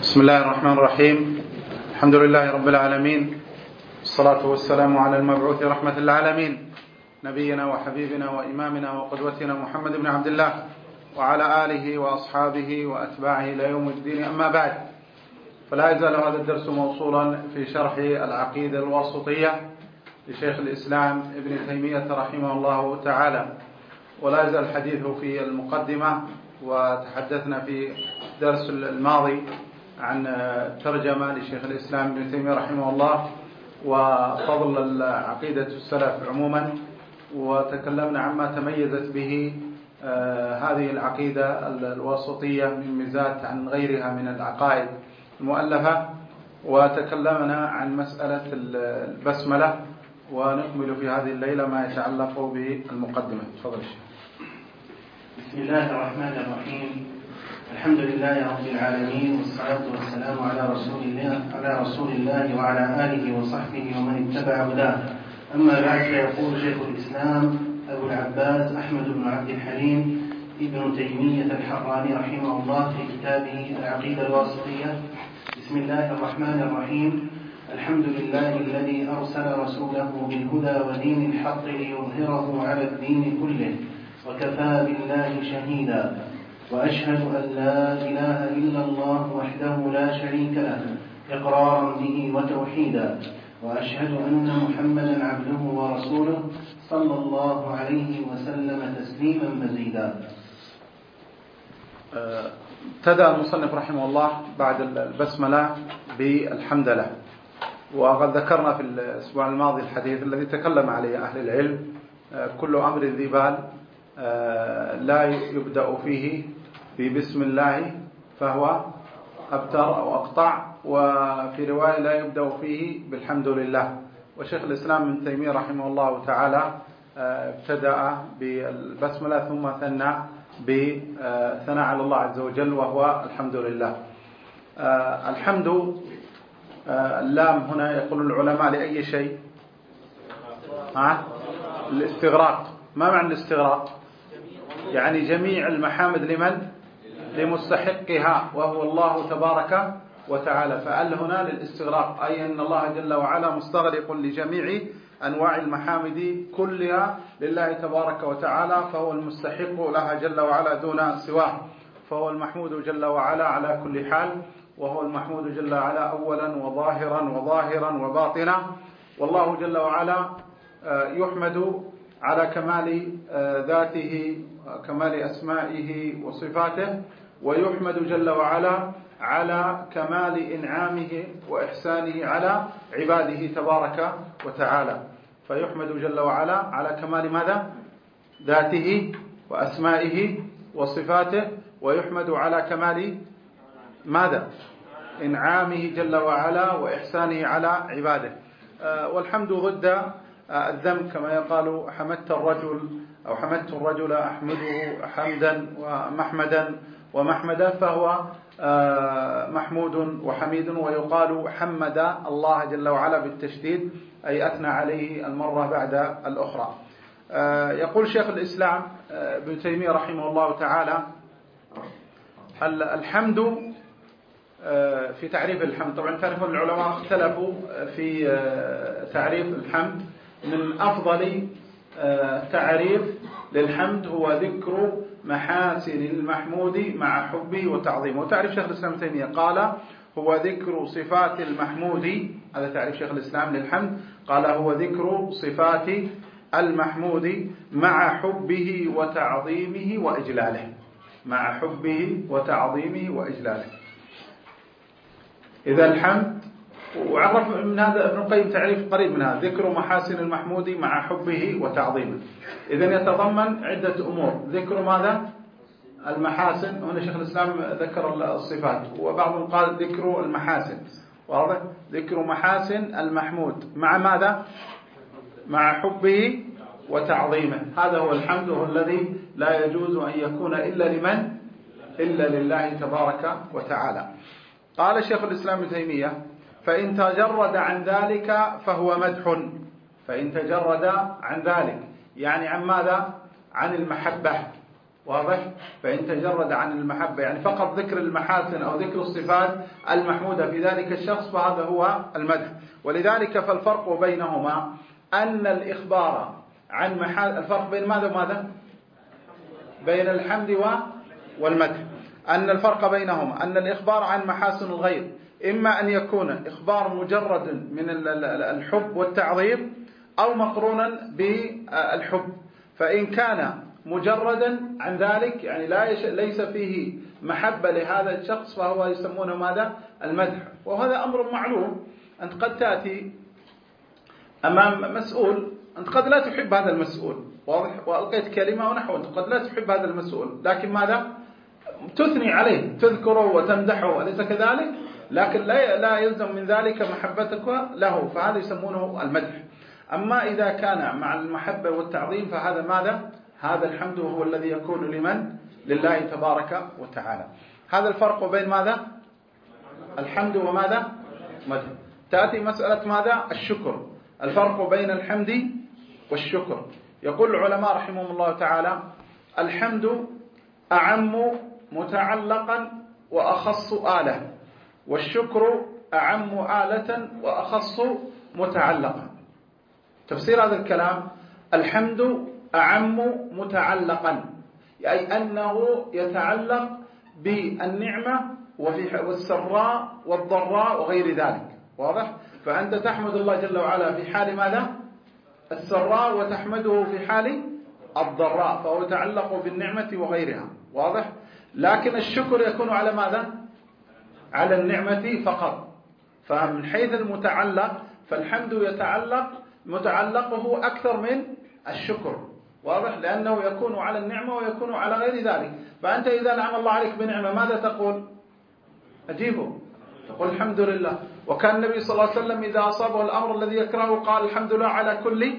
بسم الله الرحمن الرحيم. الحمد لله رب العالمين، الصلاة والسلام على المبعوث رحمة للعالمين، نبينا وحبيبنا وإمامنا وقدوتنا محمد بن عبد الله وعلى آله وأصحابه وأتباعه إلى يوم الدين. أما بعد، فلا يزال هذا الدرس موصولا في شرح العقيدة الواسطية لشيخ الإسلام ابن تيمية رحمه الله تعالى، ولا يزال الحديث في المقدمة. وتحدثنا في الدرس الماضي عن ترجمة لشيخ الإسلام ابن تيمية رحمه الله وفضل عقيدة السلف عموما، وتكلمنا عما تميزت به هذه العقيدة الواسطية من ميزات عن غيرها من العقائد المؤلفة، وتكلمنا عن مسألة البسملة، ونكمل في هذه الليلة ما يتعلق بالمقدمة. تفضل الشيخ. بسم الله الرحمن الرحيم. الحمد لله رب العالمين، والصلاة والسلام على رسول الله وعلى آله وصحبه ومن اتبع هداه. أما بعد، فيقول شيخ الإسلام أبو العباس أحمد بن عبد الحليم ابن تيمية الحراني رحمه الله في كتابه العقيدة الواسطية: بسم الله الرحمن الرحيم. الحمد لله الذي أرسل رسوله بالهدى ودين الحق ليظهره على الدين كله، وكفى بالله شهيدا. وأشهد أن لا إله إلا الله وحده لا شريك له إقرارا به وتوحيدا. وأشهد أن محمدا عبده ورسوله صلى الله عليه وسلم تسليما مزيدا. ابتدأ المصنف رحمه الله بعد البسملة بالحمد لله، وقد ذكرنا في الأسبوع الماضي الحديث الذي تكلم عليه أهل العلم: كل أمر ذي بال لا يبدأ فيه ببسم الله فهو أبتر أو أقطع، وفي رواية لا يبدأ فيه بالحمد لله. وشيخ الإسلام ابن تيمية رحمه الله تعالى ابتدأ بالبسملة ثم ثنى بثناء على الله عز وجل، وهو الحمد لله. الحمد اللام هنا يقول العلماء لأي شيء؟ الاستغراق. ما معنى الاستغراق؟ يعني جميع المحامد لمن؟ لمستحقها، وهو الله تبارك وتعالى. فأل هنا للاستغراق، أي أن الله جل وعلا مستغرق لجميع أنواع المحامد كلها لله تبارك وتعالى، فهو المستحق لها جل وعلا دون سواه، فهو المحمود جل وعلا على كل حال، وهو المحمود جل وعلا أولا وظاهرا وباطنا. والله جل وعلا يحمد على كمال ذاته وكمال أسمائه وصفاته، ويحمد جل وعلا على كمال إنعامه وإحسانه على عباده تبارك وتعالى. فيحمد جل وعلا على كمال ماذا؟ ذاته وأسمائه وصفاته، ويحمد على كمال ماذا؟ إنعامه جل وعلا وإحسانه على عباده. والحمد ضد الذم، كما يقال حمدت الرجل أو حمدت الرجل أحمده حمدا ومحمدا، فهو محمود وحميد. ويقال حمد الله جل وعلا بالتشديد، أي أثنى عليه المرة بعد الأخرى. يقول شيخ الإسلام ابن تيمية رحمه الله تعالى: الحمد في تعريف الحمد. طبعا تعرفون العلماء اختلفوا في تعريف الحمد. من أفضل تعريف للحمد هو ذكر محاسن المحمود مع حبه وتعظيمه. وتعريف شيخ الإسلام ابن تيمية قال: هو ذكر صفات المحمود. هذا تعريف شيخ الإسلام للحمد، قال: هو ذكر صفات المحمود مع حبه وتعظيمه وإجلاله. مع حبه وتعظيمه وإجلاله. إذا الحمد، وعرف من هذا ابن القيم تعريف قريب من هذا: ذكر محاسن المحمود مع حبه وتعظيمه. إذن يتضمن عدة أمور. ذكر ماذا؟ المحاسن. هنا شيخ الإسلام ذكر الصفات، وبعضهم قال ذكر المحاسن. واضح؟ ذكر محاسن المحمود مع ماذا؟ مع حبه وتعظيمه. هذا هو الحمد، هو الذي لا يجوز أن يكون إلا لمن؟ إلا لله تبارك وتعالى. قال شيخ الإسلام ابن تيمية: فإن تجرد عن ذلك فهو مدح. فإن تجرد عن ذلك يعني عن ماذا؟ عن المحبة. واضح؟ فإن تجرد عن المحبة يعني فقط ذكر المحاسن أو ذكر الصفات المحمودة في ذلك الشخص فهذا هو المدح. ولذلك فالفرق بينهما أن الإخبار عن الفرق بين ماذا وماذا؟ بين الحمد والمدح. أن الفرق بينهما أن الإخبار عن محاسن الغير إما أن يكون إخبار مجرد من الحب والتعظيم أو مقرونا بالحب. فإن كان مجردا عن ذلك يعني ليس فيه محبة لهذا الشخص فهو يسمونه ماذا؟ المدح. وهذا أمر معلوم. أنت قد تأتي أمام مسؤول، أنت قد لا تحب هذا المسؤول، واضح؟ وألقيت كلمة ونحو، أنت قد لا تحب هذا المسؤول، لكن ماذا؟ تثني عليه، تذكره وتمدحه، أليس كذلك؟ لكن لا يلزم من ذلك محبتك له، فهذا يسمونه المدح. أما إذا كان مع المحبة والتعظيم فهذا ماذا؟ هذا الحمد هو الذي يكون لمن؟ لله تبارك وتعالى. هذا الفرق بين ماذا؟ الحمد وماذا؟ مدح. تأتي مسألة ماذا؟ الشكر. الفرق بين الحمد والشكر. يقول العلماء رحمهم الله تعالى: الحمد أعم متعلقا وأخص آلة، والشكر أعم آلة وأخص متعلقا. تفسير هذا الكلام: الحمد أعم متعلقا، أي أنه يتعلق بالنعمة والسراء والضراء وغير ذلك، واضح؟ فأنت تحمد الله جل وعلا في حال ماذا؟ السراء، وتحمده في حال الضراء، فهو يتعلق بالنعمة وغيرها، واضح؟ لكن الشكر يكون على ماذا؟ على النعمة فقط. فمن حيث المتعلق فالحمد متعلقه أكثر من الشكر، واضح؟ لأنه يكون على النعمة ويكون على غير ذلك. فأنت إذا نعم الله عليك بنعمة ماذا تقول؟ أجيبه، تقول الحمد لله. وكان النبي صلى الله عليه وسلم إذا أصابه الأمر الذي يكرهه قال الحمد لله على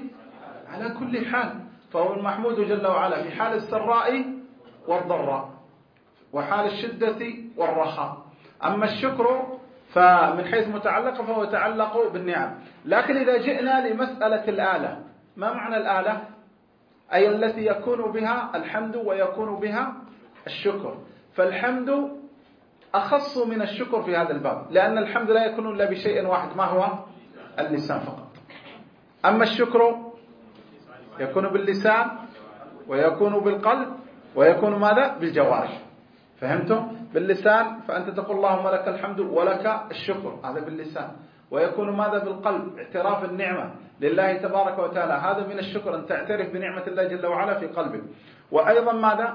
كل حال. فهو المحمود جل وعلا في حال السراء والضراء وحال الشدة والرخاء. أما الشكر فمن حيث متعلق فهو يتعلق بالنعم. لكن إذا جئنا لمسألة الآلة، ما معنى الآلة؟ أي التي يكون بها الحمد ويكون بها الشكر. فالحمد أخص من الشكر في هذا الباب، لأن الحمد لا يكون إلا بشيء واحد، ما هو؟ اللسان فقط. أما الشكر يكون باللسان ويكون بالقلب ويكون ماذا؟ بالجوارح. فهمتم؟ باللسان فأنت تقول اللهم لك الحمد ولك الشكر، هذا باللسان. ويكون ماذا؟ بالقلب، اعتراف النعمة لله تبارك وتعالى، هذا من الشكر، أن تعترف بنعمة الله جل وعلا في قلبك. وأيضا ماذا؟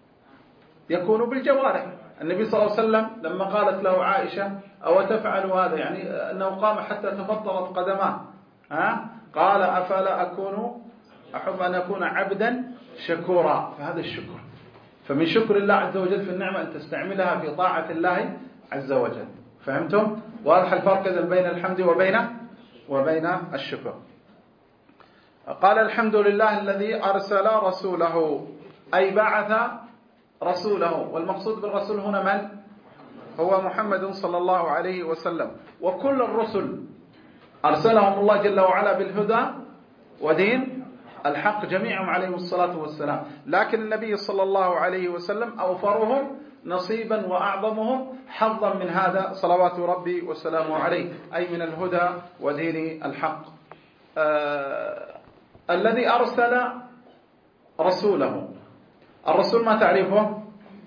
يكون بالجوارح. النبي صلى الله عليه وسلم لما قالت له عائشة أو تفعل هذا، يعني أنه قام حتى تفطرت قدماه، قال أفلا أحب أن أكون عبدا شكورا. فهذا الشكر. فمن شكر الله عز وجل في النعمة أن تستعملها في طاعة الله عز وجل. فهمتم؟ واضح الفرق إذن بين الحمد وبين الشكر. قال الحمد لله الذي أرسل رسوله، أي بعث رسوله. والمقصود بالرسول هنا من؟ هو محمد صلى الله عليه وسلم. وكل الرسل أرسلهم الله جل وعلا بالهدى ودين الحق جميعهم عليهم الصلاة والسلام. لكن النبي صلى الله عليه وسلم أوفرهم نصيبا وأعظمهم حظا من هذا صلوات ربي وسلامه عليه، أي من الهدى ودين الحق. الذي أرسل رسوله. الرسول ما تعريفه؟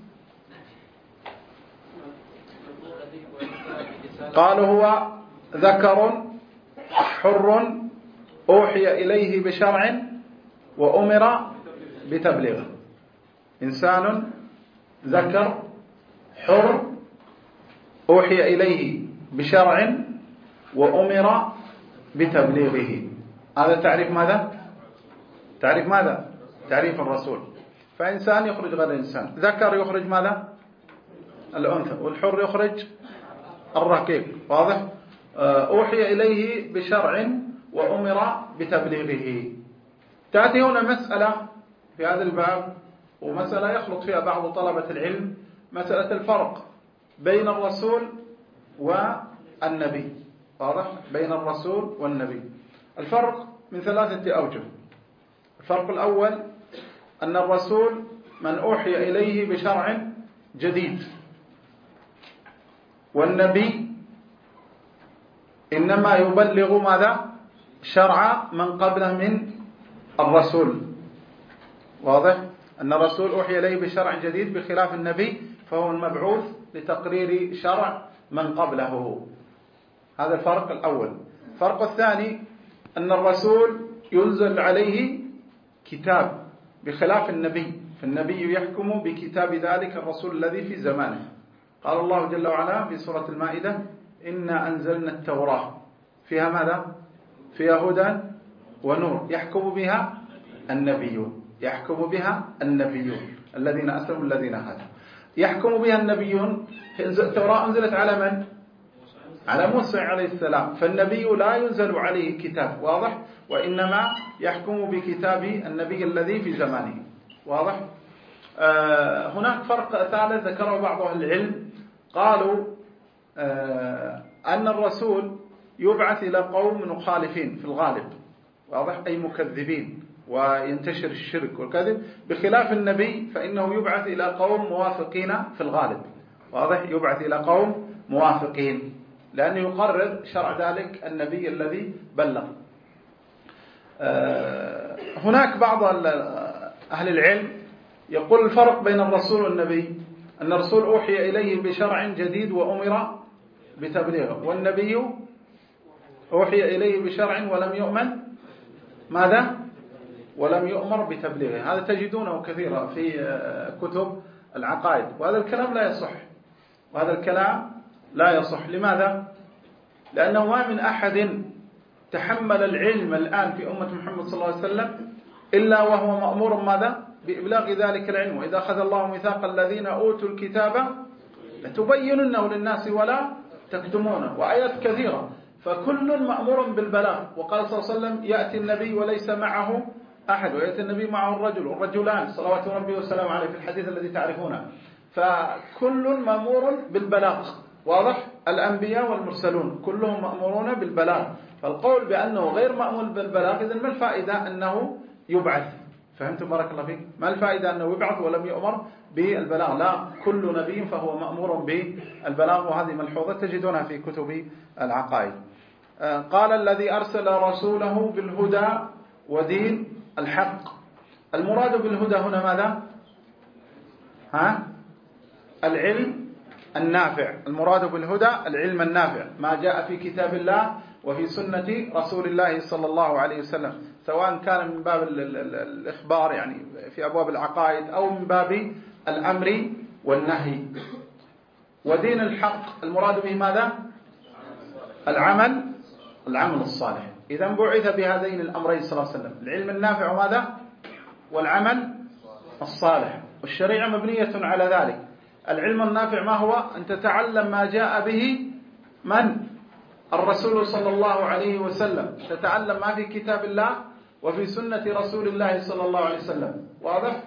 قالوا هو ذكر حر أوحي إليه بشرع وأمر بتبليغه. إنسان ذكر حر أوحي إليه بشرع وأمر بتبليغه. هذا تعريف ماذا؟ تعريف ماذا؟ تعريف الرسول. فإنسان يخرج غير إنسان، ذكر يخرج ماذا؟ الأنثى، والحر يخرج الرقيق، واضح؟ أوحي إليه بشرع وأمر بتبليغه. تأتي هنا مسألة في هذا الباب، ومسألة يخلط فيها بعض طلبة العلم، مسألة الفرق بين الرسول والنبي، واضح؟ بين الرسول والنبي. الفرق من 3 أوجه. الفرق الأول أن الرسول من أوحي إليه بشرع جديد، والنبي إنما يبلغ ماذا؟ شرع من قبله من الرسول. واضح؟ أن الرسول أوحي إليه بشرع جديد بخلاف النبي، فهو المبعوث لتقرير شرع من قبله. هذا الفرق الأول. الفرق الثاني أن الرسول ينزل عليه كتاب بخلاف النبي، فالنبي يحكم بكتاب ذلك الرسول الذي في زمانه. قال الله جل وعلا في سورة المائدة: إنا أنزلنا التوراة فيها ماذا؟ فيها هدى ونور يحكم بها النبيون، يحكم بها النبيون الذين أسلموا الذين هادوا، يحكم بها النبيون. التوراة أنزلت على من؟ على موسى عليه السلام، فالنبي لا ينزل عليه كتاب، واضح؟ وإنما يحكم بكتاب النبي الذي في زمانه. واضح؟ هناك فرق ثالث ذكره بعض أهل العلم، قالوا أن الرسول يبعث إلى قوم مخالفين في الغالب، واضح؟ أي مكذبين وينتشر الشرك والكذب، بخلاف النبي فإنه يبعث إلى قوم موافقين في الغالب. واضح؟ يبعث إلى قوم موافقين لأنه يقرر شرع ذلك النبي الذي بلغ. هناك بعض أهل العلم يقول الفرق بين الرسول والنبي أن الرسول أوحي إليه بشرع جديد وأمر بتبليغه، والنبي أوحي إليه بشرع ولم يؤمن ماذا؟ ولم يؤمر بتبليغه. هذا تجدونه كثيرا في كتب العقائد، وهذا الكلام لا يصح، وهذا الكلام لا يصح. لماذا؟ لأنه ما من أحد تحمل العلم الآن في أمة محمد صلى الله عليه وسلم إلا وهو مأمور ماذا؟ بإبلاغ ذلك العلم. وإذا أخذ الله ميثاق الذين أوتوا الكتاب لتبيننه للناس ولا تكتمونه، وآيات كثيرة. فكل مأمور بالبلاغ. وقال صلى الله عليه وسلم: يأتي النبي وليس معه أحد، ويأتي النبي معه الرجل والرجلان صلوات ربي وسلامه عليه، في الحديث الذي تعرفونه. فكل مأمور بالبلاغ. واضح؟ الأنبياء والمرسلون كلهم مأمورون بالبلاغ. فالقول بأنه غير مأمور بالبلاغ، إذن ما الفائدة أنه يبعث؟ فهمتم بارك الله فيك؟ ما الفائدة أنه يبعث ولم يؤمر بالبلاغ؟ لا، كل نبي فهو مأمور بالبلاغ، وهذه ملحوظة تجدونها في كتب العقائد. قال: الذي أرسل رسوله بالهدى ودين الحق. المراد بالهدى هنا ماذا؟ العلم النافع. المراد بالهدى العلم النافع، ما جاء في كتاب الله وفي سنة رسول الله صلى الله عليه وسلم، سواء كان من باب الإخبار يعني في أبواب العقائد أو من باب الأمر والنهي. ودين الحق المراد به ماذا؟ العمل الصالح. إذا بعث بهذين الأمرين صلى الله عليه وسلم: العلم النافع وماذا؟ والعمل الصالح. والشريعة مبنية على ذلك. العلم النافع ما هو؟ أن تتعلم ما جاء به من؟ الرسول صلى الله عليه وسلم، تتعلم ما في كتاب الله وفي سنة رسول الله صلى الله عليه وسلم. واضح؟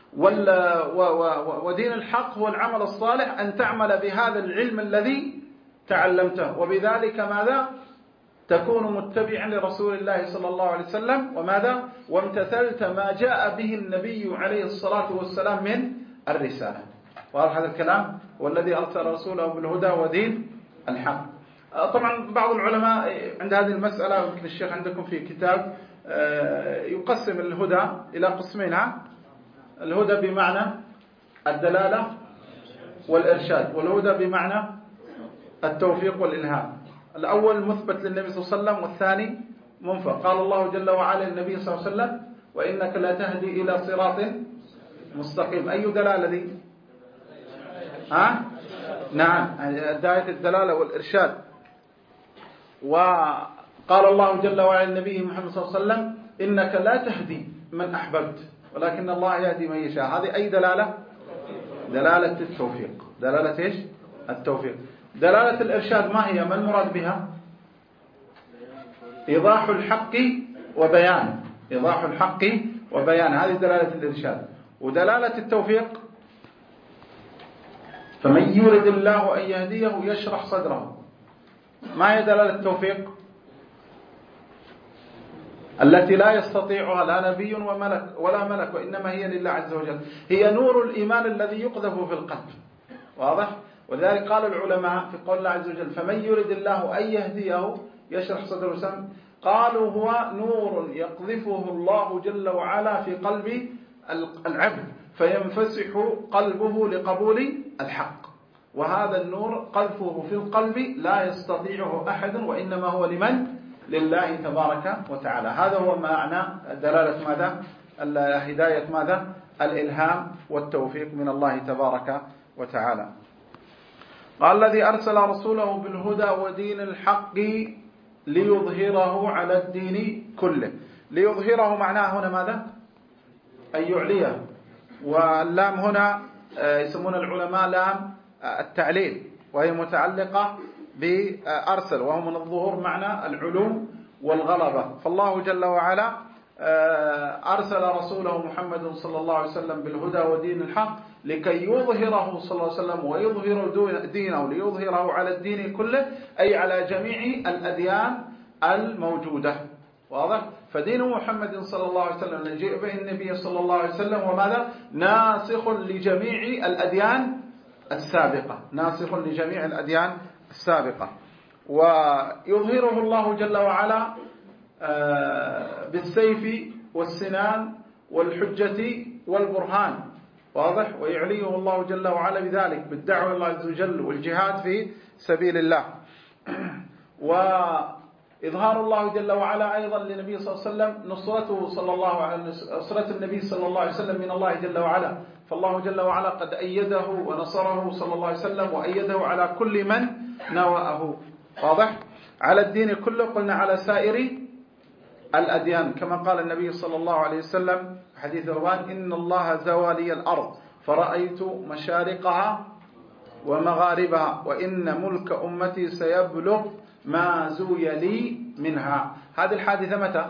ودين الحق هو العمل الصالح، أن تعمل بهذا العلم الذي تعلمته، وبذلك ماذا؟ تكون متبعا لرسول الله صلى الله عليه وسلم، وماذا؟ وامتثلت ما جاء به النبي عليه الصلاة والسلام من الرسالة. واضح هذا الكلام؟ والذي أرسل رسوله بالهدى ودين الحق. طبعا بعض العلماء عند هذه المسألة، يمكن الشيخ عندكم في كتاب يقسم الهدى إلى قسمين. الهدى بمعنى الدلالة والإرشاد، والهدى بمعنى التوفيق والإلهام. الأول مثبت للنبي صلى الله عليه وسلم، والثاني منفى. قال الله جل وعلا للنبي صلى الله عليه وسلم: وإنك لا تهدي إلى صراط مستقيم. أي دلالة ذي؟ نعم، هداية الدلالة والإرشاد. وقال الله جل وعلا للنبي محمد صلى الله عليه وسلم: إنك لا تهدي من أحببت ولكن الله يهدي من يشاء. هذه أي دلالة؟ دلالة التوفيق. دلالة إيش؟ التوفيق. دلالة الإرشاد ما هي؟ ما المراد بها؟ إيضاح الحق وبيان. إيضاح الحق وبيان، هذه دلالة الإرشاد. ودلالة التوفيق: فمن يرد الله أن يهديه يشرح صدره. ما هي دلالة التوفيق؟ التي لا يستطيعها لا نبي وملك ولا ملك، وإنما هي لله عز وجل. هي نور الإيمان الذي يقذف في القلب. واضح؟ ولذلك قال العلماء في قول الله عز وجل: فمن يرد الله أن يهديه يشرح صدره سم، قالوا هو نور يقذفه الله جل وعلا في قلب العبد فينفسح قلبه لقبول الحق. وهذا النور قذفه في القلب لا يستطيعه أحد، وإنما هو لمن؟ لله تبارك وتعالى. هذا هو معنى دلالة ماذا؟ هداية ماذا؟ الإلهام والتوفيق من الله تبارك وتعالى. قال: الذي أرسل رسوله بالهدى ودين الحق ليظهره على الدين كله. ليظهره معناه هنا ماذا؟ أن يعليه. واللام هنا يسمون العلماء لام التعليل، وهي متعلقة بأرسل، وهو من الظهور معنى العلو والغلبة. فالله جل وعلا أرسل رسوله محمد صلى الله عليه وسلم بالهدى ودين الحق لكي يظهره صلى الله عليه وسلم ويظهر دينه، ليظهره على الدين كله، أي على جميع الأديان الموجودة. واضح؟ فدين محمد صلى الله عليه وسلم الذي جاء به النبي صلى الله عليه وسلم وماذا؟ ناسخ لجميع الأديان السابقة، ناسخ لجميع الأديان السابقة. ويظهره الله جل وعلا بالسيف والسنان والحجة والبرهان. واضح؟ ويعليه الله جل وعلا بذلك بالدعوة الله عز وجل والجهاد في سبيل الله. وإظهار الله جل وعلا أيضا للنبي صلى الله عليه وسلم نصرة النبي صلى الله عليه وسلم من الله جل وعلا. فالله جل وعلا قد أيده ونصره صلى الله عليه وسلم، وأيده على كل من نوأه. واضح؟ على الدين كله، قلنا على سائر الأديان، كما قال النبي صلى الله عليه وسلم حديث روان: إن الله زوى لي الأرض فرأيت مشارقها ومغاربها وإن ملك أمتي سيبلغ ما زوي لي منها. هذه الحادثة متى؟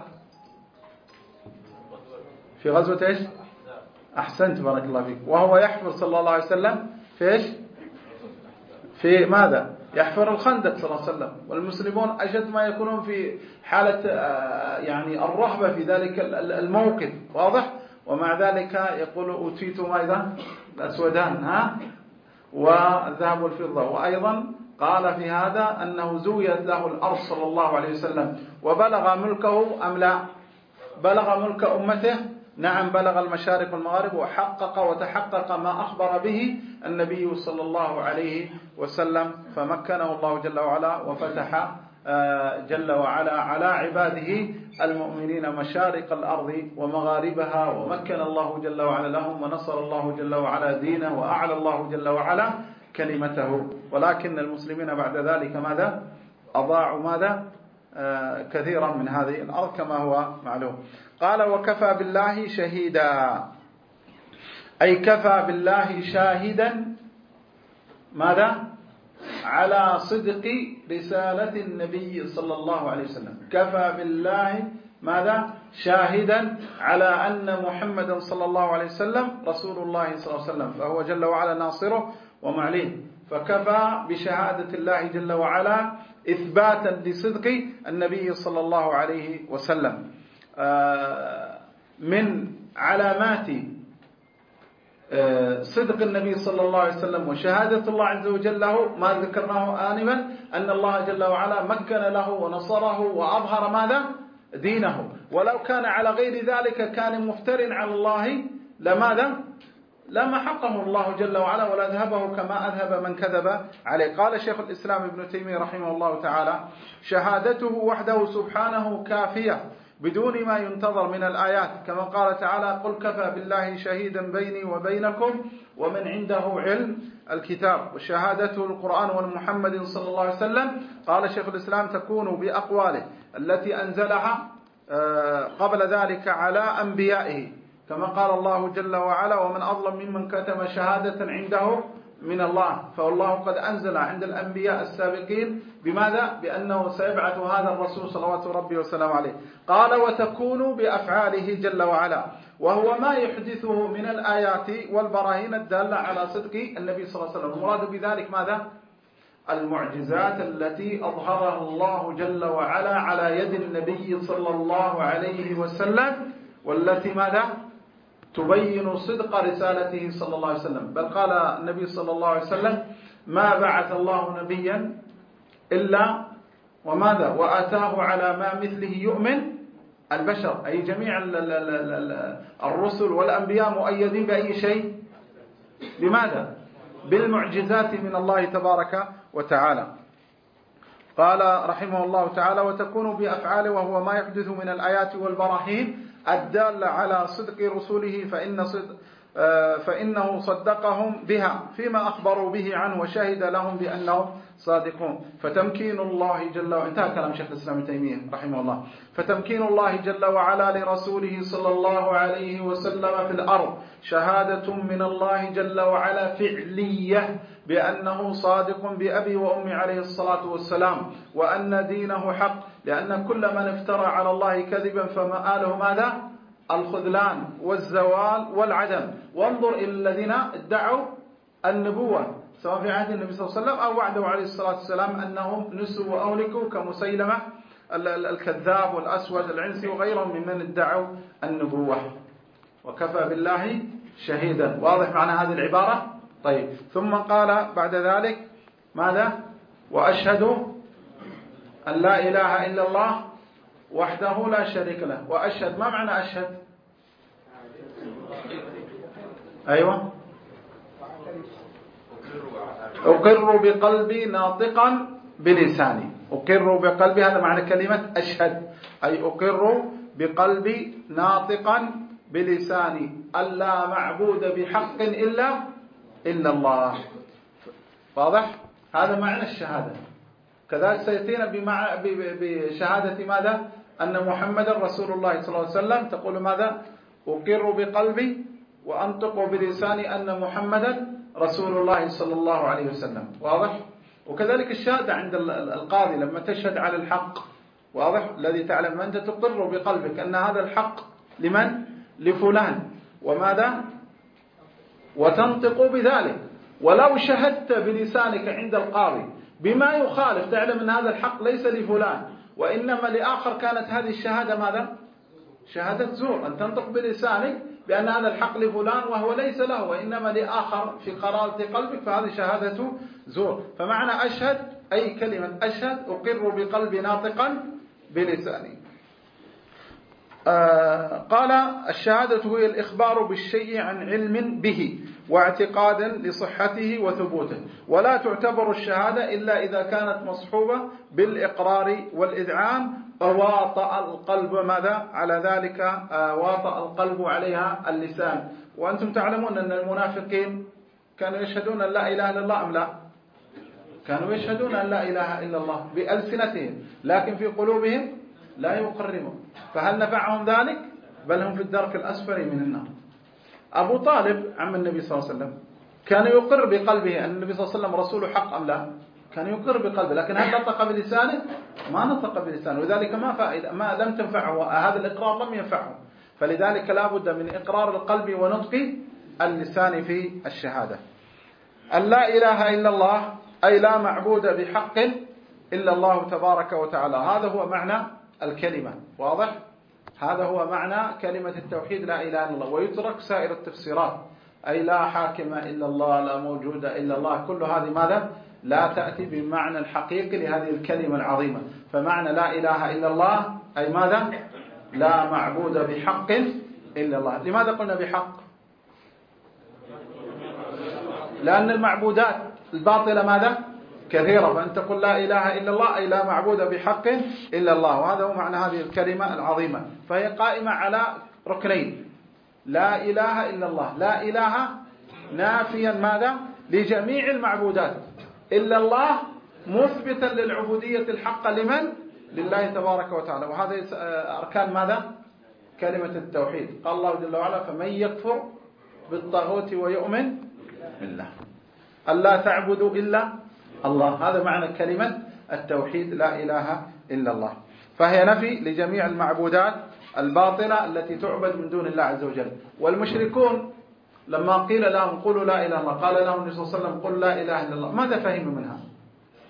في غزوة إيش؟ أحسنت، بارك الله فيك. وهو يحفر صلى الله عليه وسلم في إيش؟ في ماذا؟ يحفر الخندق صلى الله عليه وسلم. والمسلمون أشد ما يكونون في حالة يعني الرهبة في ذلك الموقف. واضح؟ ومع ذلك يقول: أوتيتم أيضا الأسودان والذهب والفضة. وأيضا قال في هذا أنه زويت له الأرض صلى الله عليه وسلم. وبلغ ملكه أم لا؟ بلغ ملك أمته؟ نعم، بلغ المشارق والمغارب، وحقق وتحقق ما أخبر به النبي صلى الله عليه وسلم. فمكنه الله جل وعلا وفتح جل وعلا على عباده المؤمنين مشارق الأرض ومغاربها، ومكن الله جل وعلا لهم، ونصر الله جل وعلا دينه، وأعلى الله جل وعلا كلمته. ولكن المسلمين بعد ذلك ماذا؟ أضاعوا ماذا؟ كثيرا من هذه الأرض كما هو معلوم. قال: وكفى بالله شهيدا، أي كفى بالله شاهدا ماذا؟ على صدق رسالة النبي صلى الله عليه وسلم. كفى بالله ماذا؟ شاهدا على أن محمدا صلى الله عليه وسلم رسول الله صلى الله عليه وسلم، فهو جل وعلا ناصره ومعليه. فكفى بشهادة الله جل وعلا إثباتا لصدق النبي صلى الله عليه وسلم. من علامات صدق النبي صلى الله عليه وسلم وشهادة الله عز وجل له ما ذكرناه آنفا، أن الله جل وعلا مكن له ونصره وأظهر ماذا؟ دينه. ولو كان على غير ذلك كان مفتر على الله لماذا؟ لما حقه الله جل وعلا ولا أذهبه كما أذهب من كذب عليه. قال شيخ الإسلام ابن تيمية رحمه الله تعالى: شهادته وحده سبحانه كافية بدون ما ينتظر من الآيات، كما قال تعالى: قل كفى بالله شهيدا بيني وبينكم ومن عنده علم الكتاب. وشهادته القرآن والمحمد صلى الله عليه وسلم قال شيخ الإسلام تكون بأقواله التي أنزلها قبل ذلك على أنبيائه، كما قال الله جل وعلا: ومن أظلم ممن كتم شهادة عنده من الله. فالله قد أنزل عند الأنبياء السابقين بماذا؟ بأنه سيبعث هذا الرسول صلوات ربي وسلام عليه. قال: وتكون بأفعاله جل وعلا، وهو ما يحدثه من الآيات والبراهين الدالة على صدق النبي صلى الله عليه وسلم. المراد بذلك ماذا؟ المعجزات التي أظهرها الله جل وعلا على يد النبي صلى الله عليه وسلم، والتي ماذا؟ تبين صدق رسالته صلى الله عليه وسلم. بل قال النبي صلى الله عليه وسلم: ما بعث الله نبيا إلا وماذا؟ وآتاه على ما مثله يؤمن البشر، أي جميع الرسل والأنبياء مؤيدين بأي شيء؟ لماذا؟ بالمعجزات من الله تبارك وتعالى. قال رحمه الله تعالى: وتكون بأفعاله، وهو ما يحدث من الآيات والبراهين الدالة على صدق رسوله، فإنه صدقهم بها فيما أخبروا به عنه، وشهد لهم بأنهم صادقون. فتمكين الله جل وعلا، انتهى كلام شيخ الإسلام ابن تيمية رحمه الله، فتمكين الله جل وعلا لرسوله صلى الله عليه وسلم في الأرض شهادة من الله جل وعلا فعلية بأنه صادق بأبي وأمي عليه الصلاة والسلام، وأن دينه حق، لأن كل من افترى على الله كذبا فمآله ماذا؟ الخذلان والزوال والعدم. وانظر إلى الذين ادعوا النبوة سواء في عهد النبي صلى الله عليه وسلم أو بعده عليه الصلاة والسلام أنهم نسوا وأهلكوا، كمسيلمة الكذاب والأسود العنسي وغيرهم ممن ادعوا النبوة. وكفى بالله شهيدا. واضح معنى هذه العبارة؟ طيب. ثم قال بعد ذلك ماذا؟ وأشهد أن لا إله إلا الله وحده لا شريك له. وأشهد، ما معنى أشهد؟ أيوة، أقر بقلبي ناطقا بلساني. أقر بقلبي، هذا معنى كلمة أشهد، أي أقر بقلبي ناطقا بلساني ألا معبود بحق إلا الله. واضح؟ هذا معنى الشهادة. كذلك سيأتينا بشهادة ماذا؟ أن محمد رسول الله صلى الله عليه وسلم. تقول ماذا؟ أقر بقلبي وأنطق بلساني أن محمدا رسول الله صلى الله عليه وسلم. واضح؟ وكذلك الشهادة عند القاضي لما تشهد على الحق. واضح؟ الذي تعلم أنت تقر بقلبك أن هذا الحق لمن؟ لفلان. وماذا؟ وتنطق بذلك. ولو شهدت بلسانك عند القاضي بما يخالف، تعلم أن هذا الحق ليس لفلان وإنما لآخر، كانت هذه الشهادة ماذا؟ شهادة زور. أن تنطق بلسانك بأن هذا الحق لفلان وهو ليس له وإنما لآخر في قرارة قلبك، فهذه شهادة زور. فمعنى أشهد أي كلمة أشهد، أقر بقلبي ناطقا بلساني. قال: الشهادة هي الإخبار بالشيء عن علم به واعتقاد لصحته وثبوته، ولا تعتبر الشهادة إلا إذا كانت مصحوبة بالإقرار والإذعان، وواطأ القلب ماذا؟ على ذلك واطأ القلب عليها اللسان. وأنتم تعلمون أن المنافقين كانوا يشهدون أن لا إله إلا الله أم لا؟ كانوا يشهدون أن لا إله إلا الله بألسنتهم، لكن في قلوبهم لا يقرون. فهل نفعهم ذلك؟ بل هم في الدرك الأسفل من النار. أبو طالب عم النبي صلى الله عليه وسلم كان يقر بقلبه أن النبي صلى الله عليه وسلم رسول حق أم لا؟ كان يقر بقلبه، لكن هل نطق بلسانه؟ ما نطق بلسانه، وذلك ما فائدة، ما لم تنفعه، هذا الإقرار لم ينفعه. فلذلك لا بد من إقرار القلب ونطق اللسان في الشهادة. أن لا إله إلا الله أي لا معبود بحق إلا الله تبارك وتعالى. هذا هو معنى الكلمة. واضح؟ هذا هو معنى كلمة التوحيد لا إله إلا الله. ويترك سائر التفسيرات، أي لا حاكم إلا الله، لا موجود إلا الله، كل هذه ماذا؟ لا تأتي بمعنى الحقيقي لهذه الكلمة العظيمة. فمعنى لا إله إلا الله أي ماذا؟ لا معبود بحق إلا الله. لماذا قلنا بحق؟ لأن المعبودات الباطلة ماذا؟ كثيرة. فأن تقول لا إله إلا الله أي لا معبود بحق إلا الله. وهذا هو معنى هذه الكلمة العظيمة. فهي قائمة على ركنين: لا إله إلا الله، لا إله نافيا ماذا؟ لجميع المعبودات، إلا الله مثبتا للعبودية الحقة لمن؟ لله تبارك وتعالى. وهذا أركان ماذا؟ كلمة التوحيد. قال الله جل وعلا: فمن يكفر بالطاغوت ويؤمن بالله ألا تعبدوا إلا الله. هذا معنى كلمة التوحيد لا إله إلا الله. فهي نفي لجميع المعبودات الباطلة التي تعبد من دون الله عز وجل. والمشركون لما قيل لهم قولوا لا إله إلا الله، قال لهم النبي صلى الله عليه وسلم قل لا إله إلا الله، ماذا فهموا منها؟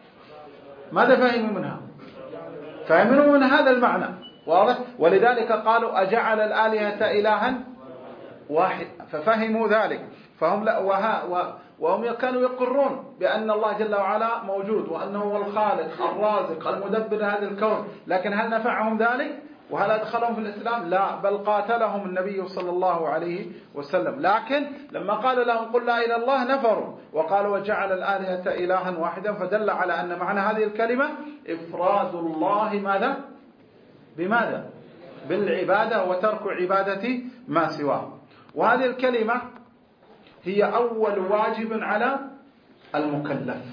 ماذا فهموا منها؟ فهموا من هذا المعنى، واضح؟ ولذلك قالوا أجعل الآلهة إلها واحد، ففهموا ذلك. فهم وهم كانوا يقرون بأن الله جل وعلا موجود، وأنه هو الخالق الرازق المدبر هذا الكون، لكن هل نفعهم ذلك؟ وهل أدخلهم في الإسلام؟ لا، بل قاتلهم النبي صلى الله عليه وسلم. لكن لما قال لهم قل لا إله إلا الله نفروا وقالوا وجعل الآلهة إلها واحدا، فدل على أن معنى هذه الكلمة إفراد الله ماذا؟ بماذا؟ بالعبادة، وترك عبادة ما سواه. وهذه الكلمة هي أول واجب على المكلف.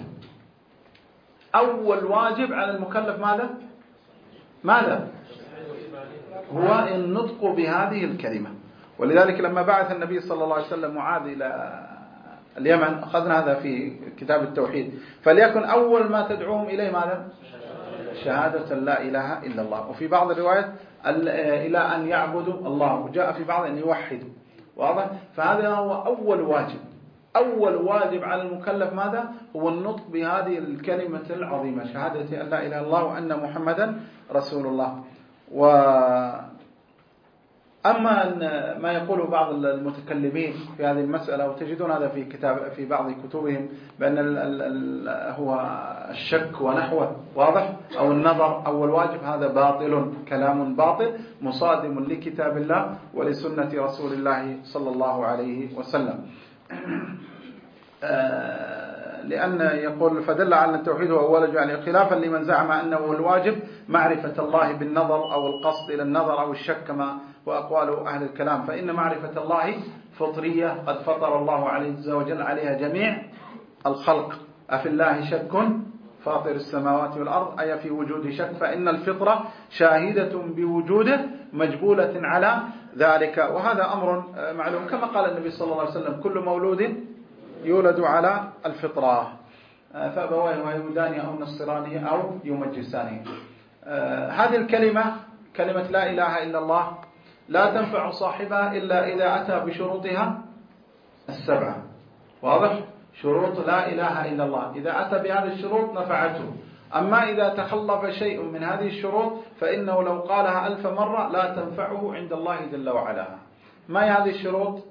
أول واجب على المكلف ماذا؟ هو النطق بهذه الكلمة. ولذلك لما بعث النبي صلى الله عليه وسلم معاذ إلى اليمن، أخذنا هذا في كتاب التوحيد، فليكن أول ما تدعوهم إليه ماذا؟ شهادة لا إله إلا الله. وفي بعض الروايات إلى أن يعبدوا الله، وجاء في بعض أن يوحدوا، واضح؟ فهذا هو أول واجب. أول واجب على المكلف ماذا؟ هو النطق بهذه الكلمة العظيمة، شهادة أن لا إله إلا الله وأن محمدا رسول الله. أما ما يقوله بعض المتكلمين في هذه المسألة، وتجدون هذا في بعض كتبهم، بأن هو الشك ونحوه، واضح؟ أو النظر أول واجب، هذا باطل، كلام باطل مصادم لكتاب الله ولسنة رسول الله صلى الله عليه وسلم. لأن يقول فدل على التوحيد هو أول يعني خلافا لمن زعم أنه الواجب معرفة الله بالنظر أو القصد إلى النظر أو الشك كما وأقوال أهل الكلام، فإن معرفة الله فطرية قد فطر الله عز وجل عليها جميع الخلق. أفي الله شك فاطر السماوات والأرض، أي في وجود شك، فإن الفطرة شاهدة بوجوده مجبولة على ذلك، وهذا أمر معلوم كما قال النبي صلى الله عليه وسلم كل مولود يولد على الفطرة، فأبواه يهودانه أو نصرانه أو يمجسانه. هذه الكلمة، كلمة لا إله إلا الله، لا تنفع صاحبها إلا إذا أتى بشروطها السبعة، واضح؟ شروط لا إله إلا الله إذا أتى بهذه الشروط نفعته. أما إذا تخلف شيء من هذه الشروط فإنه لو قالها 1000 مرة لا تنفعه عند الله جل وعلا. ما هي هذه الشروط؟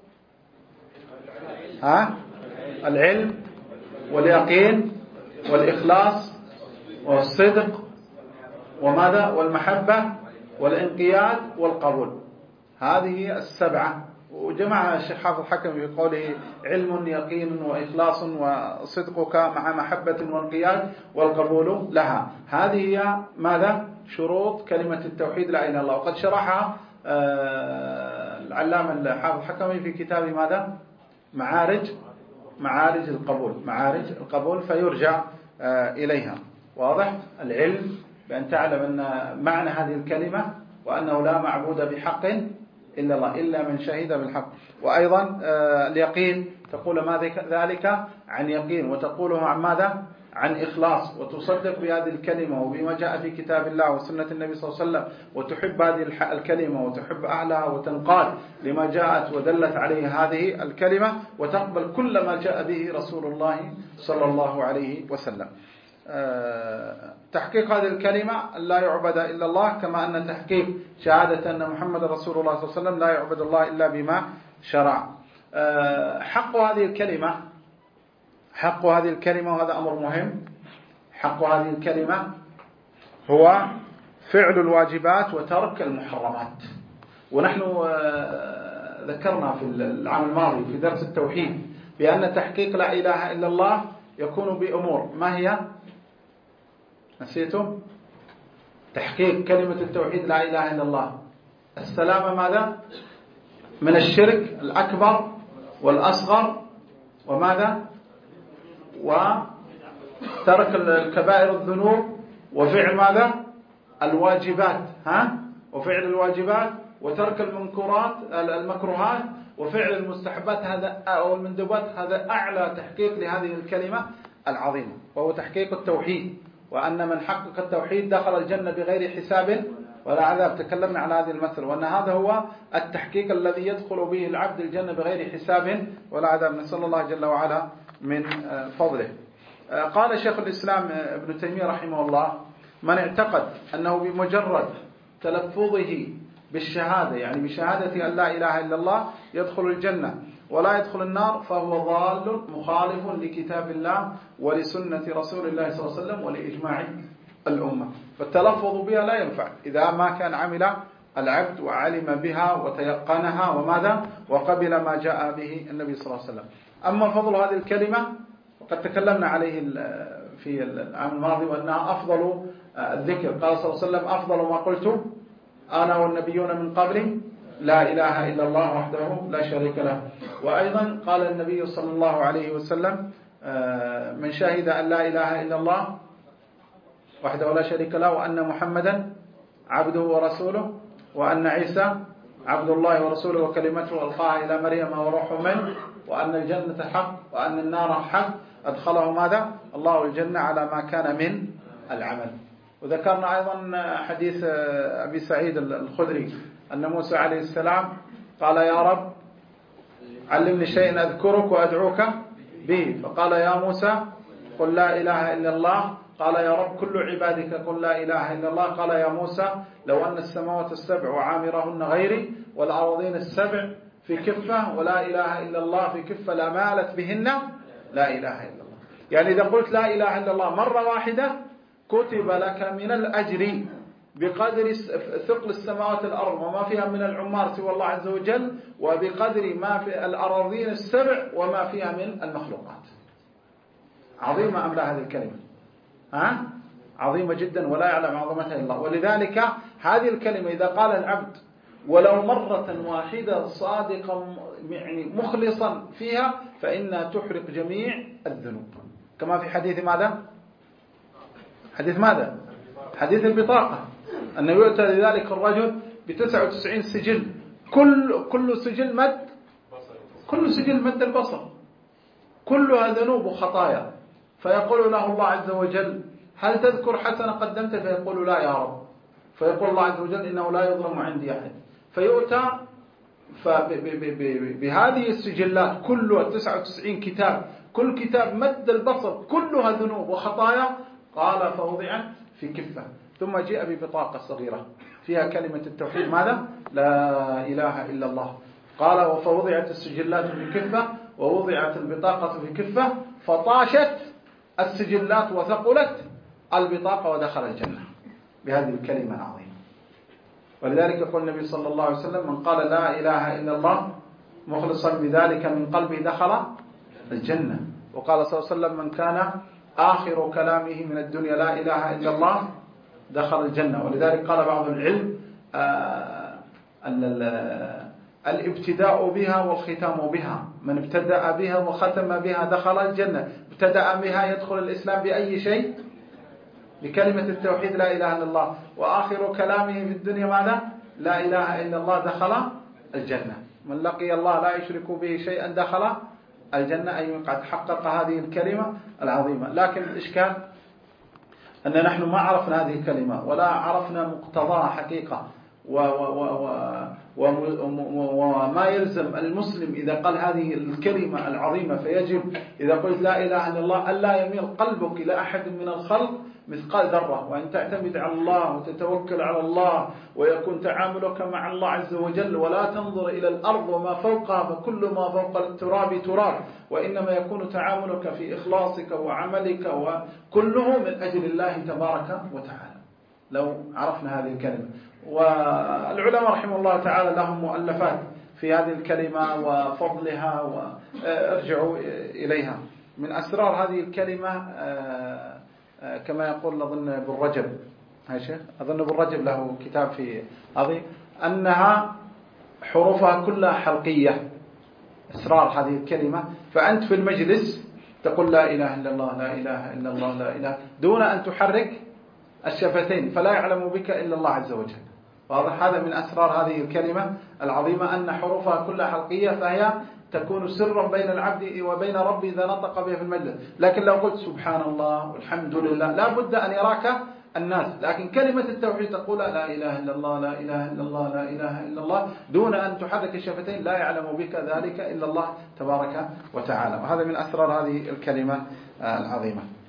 العلم واليقين والإخلاص والصدق وماذا؟ والمحبة والانقياد والقبول. هذه السبعة، وجمع الشيخ حافظ الحكم في قوله علم يقين وإخلاص وصدقك مع محبة وانقياد والقبول لها. هذه هي ماذا؟ شروط كلمة التوحيد لا إله إلا الله. وقد شرحها العلامة الحافظ الحكمي في كتاب ماذا؟ معارج القبول، فيرجع إليها. واضح؟ العلم بأن تعلم أن معنى هذه الكلمة وأنه لا معبود بحق إلا الله إلا من شهد بالحق. وأيضا اليقين تقول ما ذلك عن يقين، وتقوله عن ماذا؟ عن إخلاص، وتصدق بهذه الكلمة وبما جاء في كتاب الله وسنة النبي صلى الله عليه وسلم، وتحب هذه الكلمة وتحب أهلها وتنقاد لما جاءت ودلت عليه هذه الكلمة، وتقبل كل ما جاء به رسول الله صلى الله عليه وسلم. تحقيق هذه الكلمة لا يعبد إلا الله، كما أن تحقيق شهادة أن محمد رسول الله صلى الله عليه وسلم لا يعبد الله إلا بما شرع. حق هذه الكلمة وهذا أمر مهم، حق هذه الكلمة هو فعل الواجبات وترك المحرمات. ونحن ذكرنا في العام الماضي في درس التوحيد بأن تحقيق لا إله إلا الله يكون بأمور، ما هي؟ نسيتم؟ تحقيق كلمة التوحيد لا إله إلا الله السلامة ماذا؟ من الشرك الأكبر والأصغر، وماذا؟ وترك الكبائر الذنوب، وفعل ماذا؟ الواجبات، وفعل الواجبات، وترك المكروهات، وفعل المستحبات هذا أو المندوبات. هذا أعلى تحقيق لهذه الكلمة العظيمة، وهو تحقيق التوحيد، وأن من حقق التوحيد دخل الجنة بغير حساب ولا عذاب. تكلمنا على هذه المثل، وأن هذا هو التحقيق الذي يدخل به العبد الجنة بغير حساب ولا عذاب. نسأل الله جل وعلا من فضله. قال شيخ الإسلام ابن تيمية رحمه الله: من اعتقد أنه بمجرد تلفظه بالشهادة، يعني بشهادة أن لا إله إلا الله، يدخل الجنة ولا يدخل النار، فهو ضال مخالف لكتاب الله ولسنة رسول الله صلى الله عليه وسلم ولإجماع الأمة. فالتلفظ بها لا ينفع إذا ما كان عمل العبد وعلم بها وتيقنها وماذا وقبل ما جاء به النبي صلى الله عليه وسلم. أما فضل هذه الكلمة وقد تكلمنا عليه في العام الماضي، وأنها أفضل الذكر. قال صلى الله عليه وسلم: أفضل ما قلت أنا والنبيون من قبلي لا إله إلا الله وحده لا شريك له. وأيضا قال النبي صلى الله عليه وسلم: من شهد أن لا إله إلا الله وحده لا شريك له وأن محمدا عبده ورسوله وأن عيسى عبد الله ورسوله وكلمته ألقاها إلى مريم وروح منه وأن الجنة حق وأن النار حق، أدخله ماذا؟ الله الجنة على ما كان من العمل. وذكرنا أيضا حديث أبي سعيد الخدري أن موسى عليه السلام قال: يا رب علمني شيئا أذكرك وأدعوك به. فقال: يا موسى قل لا إله إلا الله. قال: يا رب كل عبادك قل لا إله إلا الله. قال: يا موسى لو أن السماوات السبع وعامرهن غيري والأراضين السبع في كفة ولا إله إلا الله في كفة لمالت بهن لا إله إلا الله. يعني إذا قلت لا إله إلا الله مرة واحدة كتب لك من الأجر بقدر ثقل السماوات الأرض وما فيها من العمار سوى الله عز وجل، وبقدر ما في الأراضين السبع وما فيها من المخلوقات. عظيمة أم لا هذه الكلمة؟ عظيمة جدا ولا يعلم عظمتها إلا الله. ولذلك هذه الكلمة إذا قال العبد ولو مرة واحدة صادقا يعني مخلصا فيها فإنها تحرق جميع الذنوب، كما في حديث ماذا؟ حديث ماذا؟ حديث البطاقة، أنه يؤتى لذلك الرجل ب99 سجل، كل سجل مد، كل سجل مد البصر، كلها ذنوب وخطايا. فيقول له الله عز وجل: هل تذكر حسنة قدمت؟ فيقول: لا يا رب. فيقول الله عز وجل: إنه لا يظلم عندي أحد. فيؤتى بهذه السجلات كلها 99 كتاب، كل كتاب مد البصر، كلها ذنوب وخطايا. قال: فوضعت في كفة، ثم جاء ببطاقة صغيرة فيها كلمة التوحيد ماذا؟ لا إله إلا الله. قال: فوضعت السجلات في كفة ووضعت البطاقة في كفة، فطاشت السجلات وثقلت البطاقة ودخل الجنة بهذه الكلمة العظيمة. ولذلك يقول النبي صلى الله عليه وسلم: من قال لا إله إلا الله مخلصا بذلك من قلبه دخل الجنة. وقال صلى الله عليه وسلم: من كان آخر كلامه من الدنيا لا إله إلا الله دخل الجنة. ولذلك قال بعض العلم: الابتداء بها والختام بها، من ابتدأ بها وختم بها دخل الجنة. ابتدأ بها يدخل الإسلام بأي شيء؟ بكلمة التوحيد لا إله إلا الله. وآخر كلامه في الدنيا ماذا؟ لا إله إلا الله دخل الجنة. من لقي الله لا يشرك به شيئا دخل الجنة، أي قد حقق هذه الكلمة العظيمة. لكن الإشكال أن نحن ما عرفنا هذه الكلمة ولا عرفنا مقتضاها حقيقة، وما يلزم المسلم إذا قال هذه الكلمة العظيمة. فيجب إذا قلت لا إله إلا الله ألا يميل قلبك إلى أحد من الخلق مثقال ذرة، وأن تعتمد على الله وتتوكل على الله، ويكون تعاملك مع الله عز وجل، ولا تنظر إلى الأرض وما فوقها، فكل ما فوق التراب تراب، وإنما يكون تعاملك في إخلاصك وعملك وكله من أجل الله تبارك وتعالى. لو عرفنا هذه الكلمة. والعلماء رحمه الله تعالى لهم مؤلفات في هذه الكلمة وفضلها، وارجعوا إليها. من أسرار هذه الكلمة كما يقول أظن ابن رجب، هاي شيخ أظن ابن رجب له كتاب في هذه، أنها حروفها كلها حلقية. أسرار هذه الكلمة، فأنت في المجلس تقول لا إله إلا الله لا إله إلا الله لا إله، دون أن تحرك الشفتين، فلا يعلم بك إلا الله عز وجل. واضح؟ هذا من أسرار هذه الكلمة العظيمة، أن حروفها كلها حلقية، فهي تكون سرا بين العبد وبين ربه إذا نطق بها في المجلس. لكن لو قلت سبحان الله والحمد لله لا بد أن يراك الناس، لكن كلمة التوحيد تقول لا إله إلا الله لا إله إلا الله لا إله إلا الله دون أن تحرك الشفتين، لا يعلم بك ذلك إلا الله تبارك وتعالى. وهذا من أسرار هذه الكلمة العظيمة.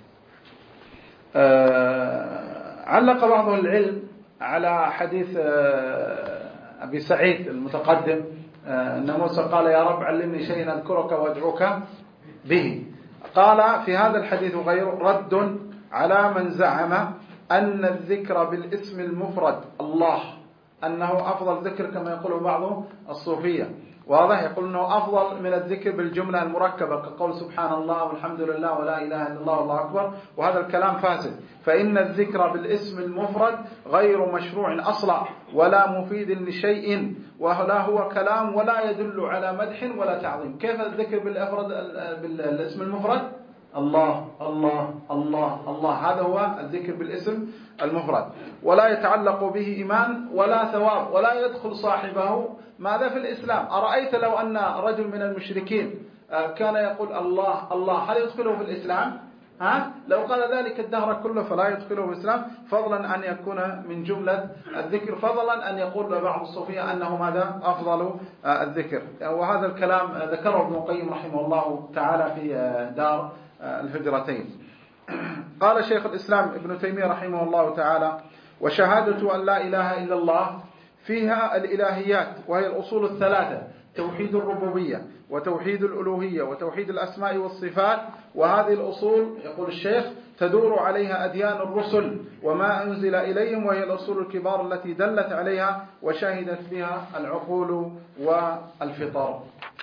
علق بعض العلم على حديث أبي سعيد المتقدم أن موسى قال يا رب علمني شيئا أذكرك وأدعوك به. قال في هذا الحديث غير رد على من زعم أن الذكر بالاسم المفرد الله أنه أفضل ذكر كما يقول بعض الصوفية، واضح، يقول أنه أفضل من الذكر بالجملة المركبة كقول سبحان الله والحمد لله ولا إله إلا الله والله أكبر، وهذا الكلام فاسد. فإن الذكر بالاسم المفرد غير مشروع أصلا ولا مفيد لشيء ولا هو كلام ولا يدل على مدح ولا تعظيم. كيف الذكر بالاسم المفرد؟ الله الله الله الله، هذا هو الذكر بالاسم المفرد، ولا يتعلق به إيمان ولا ثواب ولا يدخل صاحبه ماذا في الإسلام. أرأيت لو أن رجل من المشركين كان يقول الله الله، هل يدخله في الإسلام؟ لو قال ذلك الدهر كله فلا يدخله في الإسلام، فضلا أن يكون من جملة الذكر، فضلا أن يقول بعض الصوفية أنه ماذا أفضل الذكر. وهذا الكلام ذكره ابن القيم رحمه الله تعالى في دار الهجرتين. قال شيخ الإسلام ابن تيمية رحمه الله تعالى وشهادة أن لا إله إلا الله فيها الإلهيات، وهي الأصول الثلاثة: توحيد الربوبية وتوحيد الألوهية وتوحيد الأسماء والصفات. وهذه الأصول يقول الشيخ تدور عليها أديان الرسل وما أنزل إليهم، وهي الأصول الكبار التي دلت عليها وشهدت بها العقول والفطر.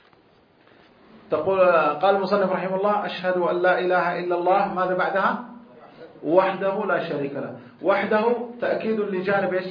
قال المصنف رحمه الله أشهد أن لا إله إلا الله، ماذا بعدها؟ وحده لا شريك له. وحده تأكيد لجانب إيش؟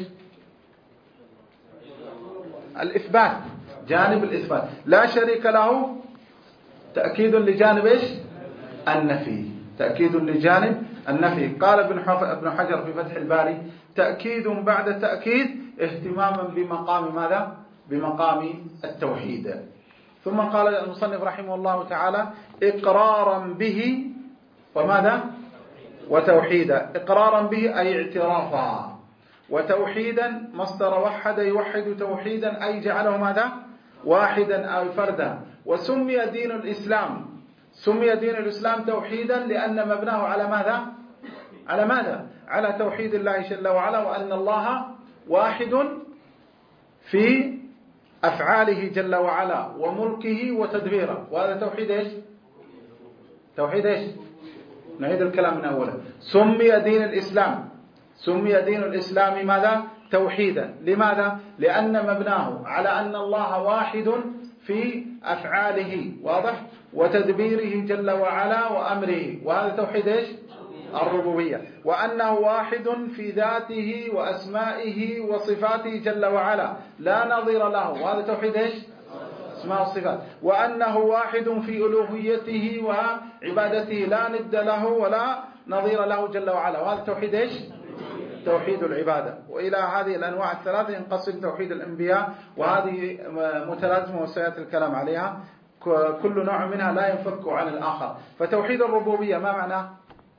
الإثبات، جانب الإثبات. لا شريك له تأكيد لجانب إيش؟ النفي، تأكيد لجانب النفي. قال ابن حجر في فتح الباري تأكيد بعد تأكيد اهتماما بمقام ماذا؟ بمقام التوحيد. ثم قال المصنف رحمه الله تعالى إقرارا به وماذا؟ وتوحيدا. إقرارا به أي اعترافا، وتوحيدا مصدر وحد يوحد توحيدا أي جعله ماذا؟ واحدا أو فردا. وسمي دين الإسلام، سمي دين الإسلام توحيدا لأن مبناه على ماذا؟ على ماذا؟ على توحيد الله جل وعلا، وأن الله واحد في أفعاله جل وعلا وملكه وتدبيره. وهذا توحيد إيش؟ توحيد إيش؟ نعيد الكلام من أوله. سمي دين الإسلام، سمي دين الإسلام ماذا؟ توحيدا. لماذا؟ لأن مبناه على أن الله واحد في أفعاله، واضح، وتدبيره جل وعلا وأمره. وهذا توحيد إيش؟ الربوبية. وأنه واحد في ذاته وأسمائه وصفاته جل وعلا لا نظير له. وهذا توحيد إيش؟ اسماء والصفات. وأنه واحد في ألوهيته وعبادته لا ند له ولا نظير له جل وعلا. وهذا توحيد إيش؟ توحيد العبادة. وإلى هذه الأنواع الثلاثة ينقسم توحيد الأنبياء، وهذه متلازمة وسيأتي الكلام عليها. كل نوع منها لا ينفك عن الآخر. فتوحيد الربوبية ما معناه؟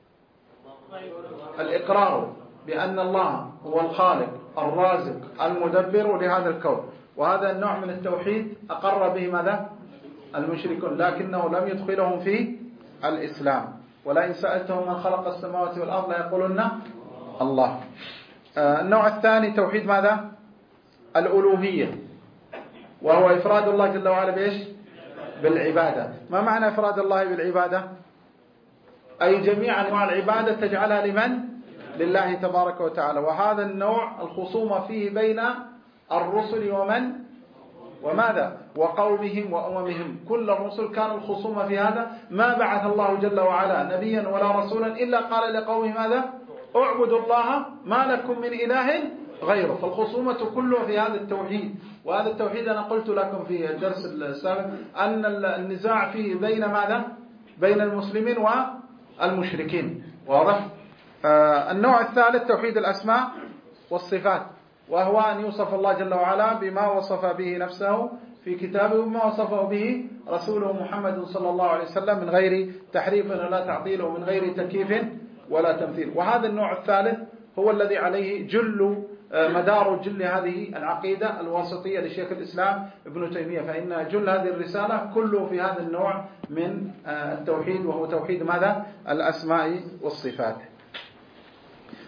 الإقرار بأن الله هو الخالق الرازق المدبر لهذا الكون. وهذا النوع من التوحيد أقر به ماذا؟ المشركون، لكنه لم يدخلهم في الإسلام. ولئن سألتهم من خلق السماوات والأرض ليقولن الله. النوع الثاني توحيد ماذا؟ الألوهية، وهو إفراد الله جل وعلا بإيش؟ بالعبادة. ما معنى إفراد الله بالعبادة؟ أي جميع أنواع العبادة تجعلها لمن؟ لله تبارك وتعالى. وهذا النوع الخصومة فيه بين الرسل وماذا؟ وقومهم وأممهم. كل الرسل كان الخصومة في هذا. ما بعث الله جل وعلا نبيا ولا رسولا إلا قال لقومه ماذا؟ اعبدوا الله ما لكم من إله غيره. فالخصومة كله في هذا التوحيد. وهذا التوحيد أنا قلت لكم في الدرس السابق أن النزاع فيه بين ماذا؟ بين المسلمين والمشركين، واضح؟ النوع الثالث توحيد الأسماء والصفات، وهو أن يوصف الله جل وعلا بما وصف به نفسه في كتابه وما وصفه به رسوله محمد صلى الله عليه وسلم من غير تحريف ولا تعطيل ومن غير تكييف ولا تمثيل. وهذا النوع الثالث هو الذي عليه مدار جل هذه العقيدة الواسطية لشيخ الإسلام ابن تيمية. فإن جل هذه الرسالة كله في هذا النوع من التوحيد، وهو توحيد ماذا؟ الأسماء والصفات.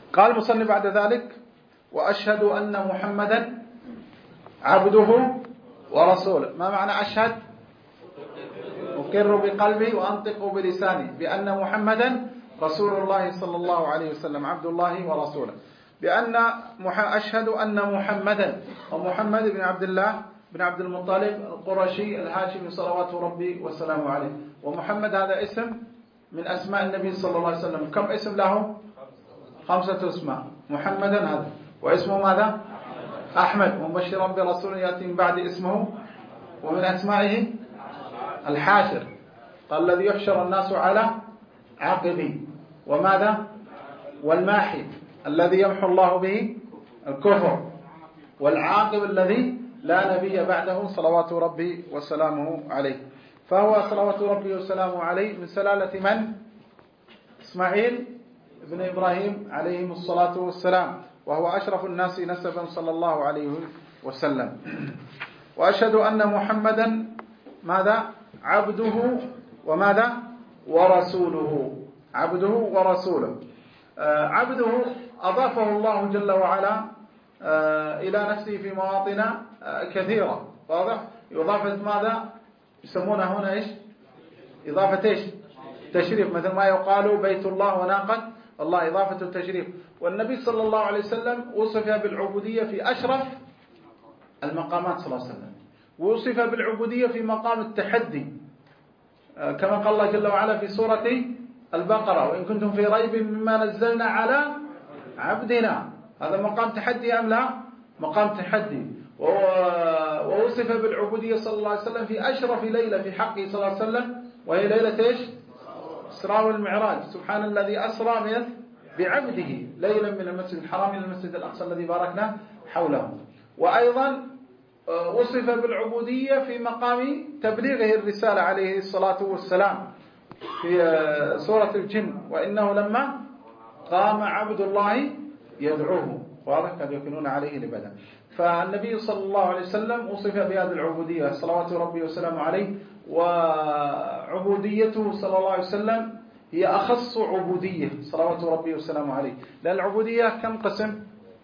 قال المصنف بعد ذلك: وأشهد أن محمدا عبده ورسوله. ما معنى أشهد؟ أقر بقلبي وأنطق بلساني بأن محمدا رسول الله صلى الله عليه وسلم عبد الله ورسوله. أشهد أن محمدا، ومحمد بن عبد الله بن عبد المطلب القرشي الهاشمي صلوات ربي وسلامه عليه. ومحمد هذا اسم من أسماء النبي صلى الله عليه وسلم. كم اسم له؟ 5 اسماء. محمدا هذا، واسمه ماذا؟ أحمد، ومبشرا برسول يأتي من بعد اسمه، ومن أسمائه الحاشر، قال الذي يحشر الناس على عاقبه. وماذا؟ والماحي الذي يمحو الله به الكفر، والعاقب الذي لا نبي بعده صلوات ربي وسلامه عليه. فهو صلوات ربي وسلامه عليه من سلالة من؟ إسماعيل بن إبراهيم عليهم الصلاة والسلام، وهو أشرف الناس نسبا صلى الله عليه وسلم. وأشهد أن محمدا ماذا؟ عبده وماذا؟ ورسوله. عبده ورسوله. عبده أضافه الله جل وعلا إلى نفسه في مواطن كثيرة، واضح؟ إضافة ماذا؟ يسمونها هنا إيش؟ إضافة إيش؟ تشريف، مثل ما يقال بيت الله وناقة الله، إضافة التشريف. والنبي صلى الله عليه وسلم وصف بالعبودية في أشرف المقامات صلى الله عليه وسلم، ووصف بالعبودية في مقام التحدي، كما قال الله جل وعلا في سورة البقرة: وإن كنتم في ريب مما نزلنا على عبدنا. هذا مقام تحدي أم لا؟ مقام تحدي. ووصف بالعبودية صلى الله عليه وسلم في أشرف ليلة في حقه صلى الله عليه وسلم، وهي ليلة إيش؟ إسراء والمعراج. سبحان الذي أسرى بعبده ليلا من المسجد الحرام إلى المسجد الأقصى الذي باركنا حوله. وأيضا وصف بالعبودية في مقام تبليغه الرسالة عليه الصلاة والسلام في سورة الجن: وإنه لما قام عبد الله يدعوه، واضح؟ قد يكونون عليه لبدا. فالنبي صلى الله عليه وسلم وصف بهذه العبودية صلوات ربي وسلامه عليه. وعبوديته صلى الله عليه وسلم هي أخص عبودية صلوات ربي وسلامه عليه. لأن العبودية كم قسم؟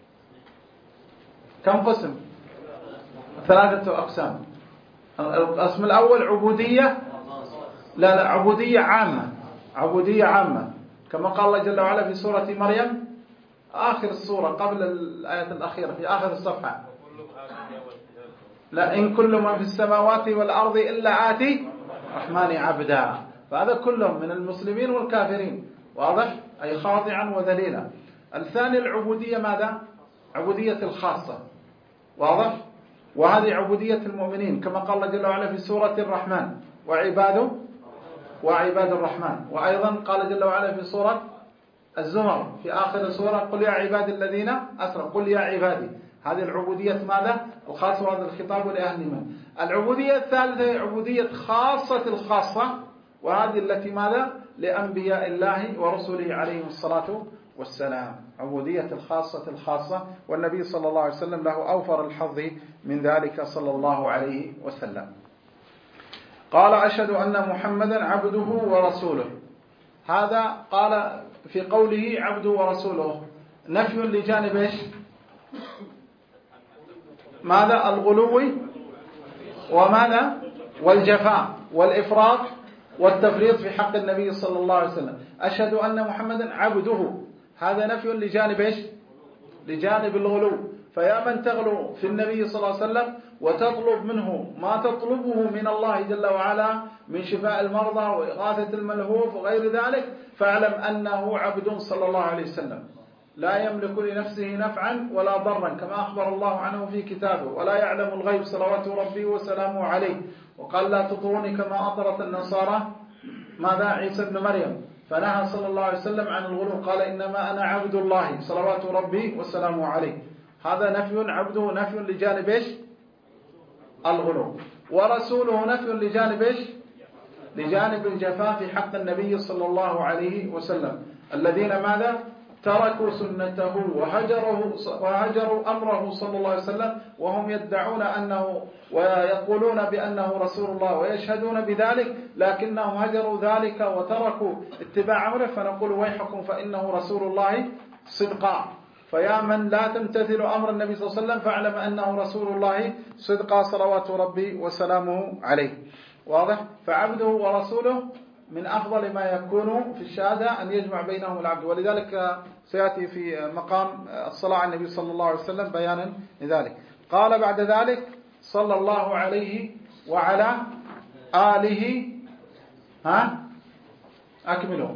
كم قسم؟ 3 أقسام. القسم الأول عبودية لا عبودية عامة. عبودية عامة كما قال الله جل وعلا في سورة مريم آخر السورة قبل الآية الأخيرة في آخر الصفحة: لا إن كل من في السماوات والأرض إلا آتي الرحمن عبدا. فهذا كلهم من المسلمين والكافرين، واضح؟ أي خاضعا وذليلا. الثاني العبودية ماذا؟ عبودية الخاصة، واضح؟ وهذه عبودية المؤمنين كما قال الله جل وعلا في سورة الرحمن: وعباد الرحمن. وأيضا قال جل وعلا في سورة الزمر في آخر السورة: قل يا عبادي الذين أسرفوا، قل يا عبادي. هذه العبودية ماذا؟ الخاصة، وهذا الخطاب لأهل من. العبودية الثالثة عبودية خاصة الخاصة، وهذه التي ماذا؟ لأنبياء الله ورسله عليهم الصلاة والسلام. عبودية الخاصة الخاصة، والنبي صلى الله عليه وسلم له أوفر الحظ من ذلك صلى الله عليه وسلم. قال: أشهد أن محمدا عبده ورسوله. هذا قال في قوله عبده ورسوله نفي لجانب إيش؟ ماذا؟ الغلو وماذا؟ والجفاء والإفراط والتفريط في حق النبي صلى الله عليه وسلم. أشهد أن محمدا عبده، هذا نفي لجانب إيش؟ لجانب الغلو. فيا من تغلو في النبي صلى الله عليه وسلم وتطلب منه ما تطلبه من الله جل وعلا من شفاء المرضى وإغاثة الملهوف وغير ذلك، فاعلم أنه عبد صلى الله عليه وسلم لا يملك لنفسه نفعا ولا ضرا كما أخبر الله عنه في كتابه، ولا يعلم الغيب صلوات ربي وسلامه عليه. وقال: لا تطروني كما أطرت النصارى ماذا؟ عيسى ابن مريم. فنهى صلى الله عليه وسلم عن الغلو، قال: إنما أنا عبد الله صلوات ربي وسلامه عليه. هذا نفي، عبده نفي لجانب إيش؟ الغلو. ورسوله نفي لجانب إيش؟ لجانب الجفاء في حق النبي صلى الله عليه وسلم، الذين ماذا؟ تركوا سنته وهجروا أمره صلى الله عليه وسلم، وهم يدعون أنه ويقولون بأنه رسول الله ويشهدون بذلك، لكنهم هجروا ذلك وتركوا اتباع أمره. فنقول: ويحكم فإنه رسول الله صدقا. فيا من لا تمتثل أمر النبي صلى الله عليه وسلم فاعلم أنه رسول الله صدقا صلوات ربي وسلامه عليه. واضح؟ فعبده ورسوله من أفضل ما يكون في الشهادة أن يجمع بينهم العبد، ولذلك سيأتي في مقام الصلاة على النبي صلى الله عليه وسلم بيانا لذلك. قال بعد ذلك صلى الله عليه وعلى آله. أكملوا.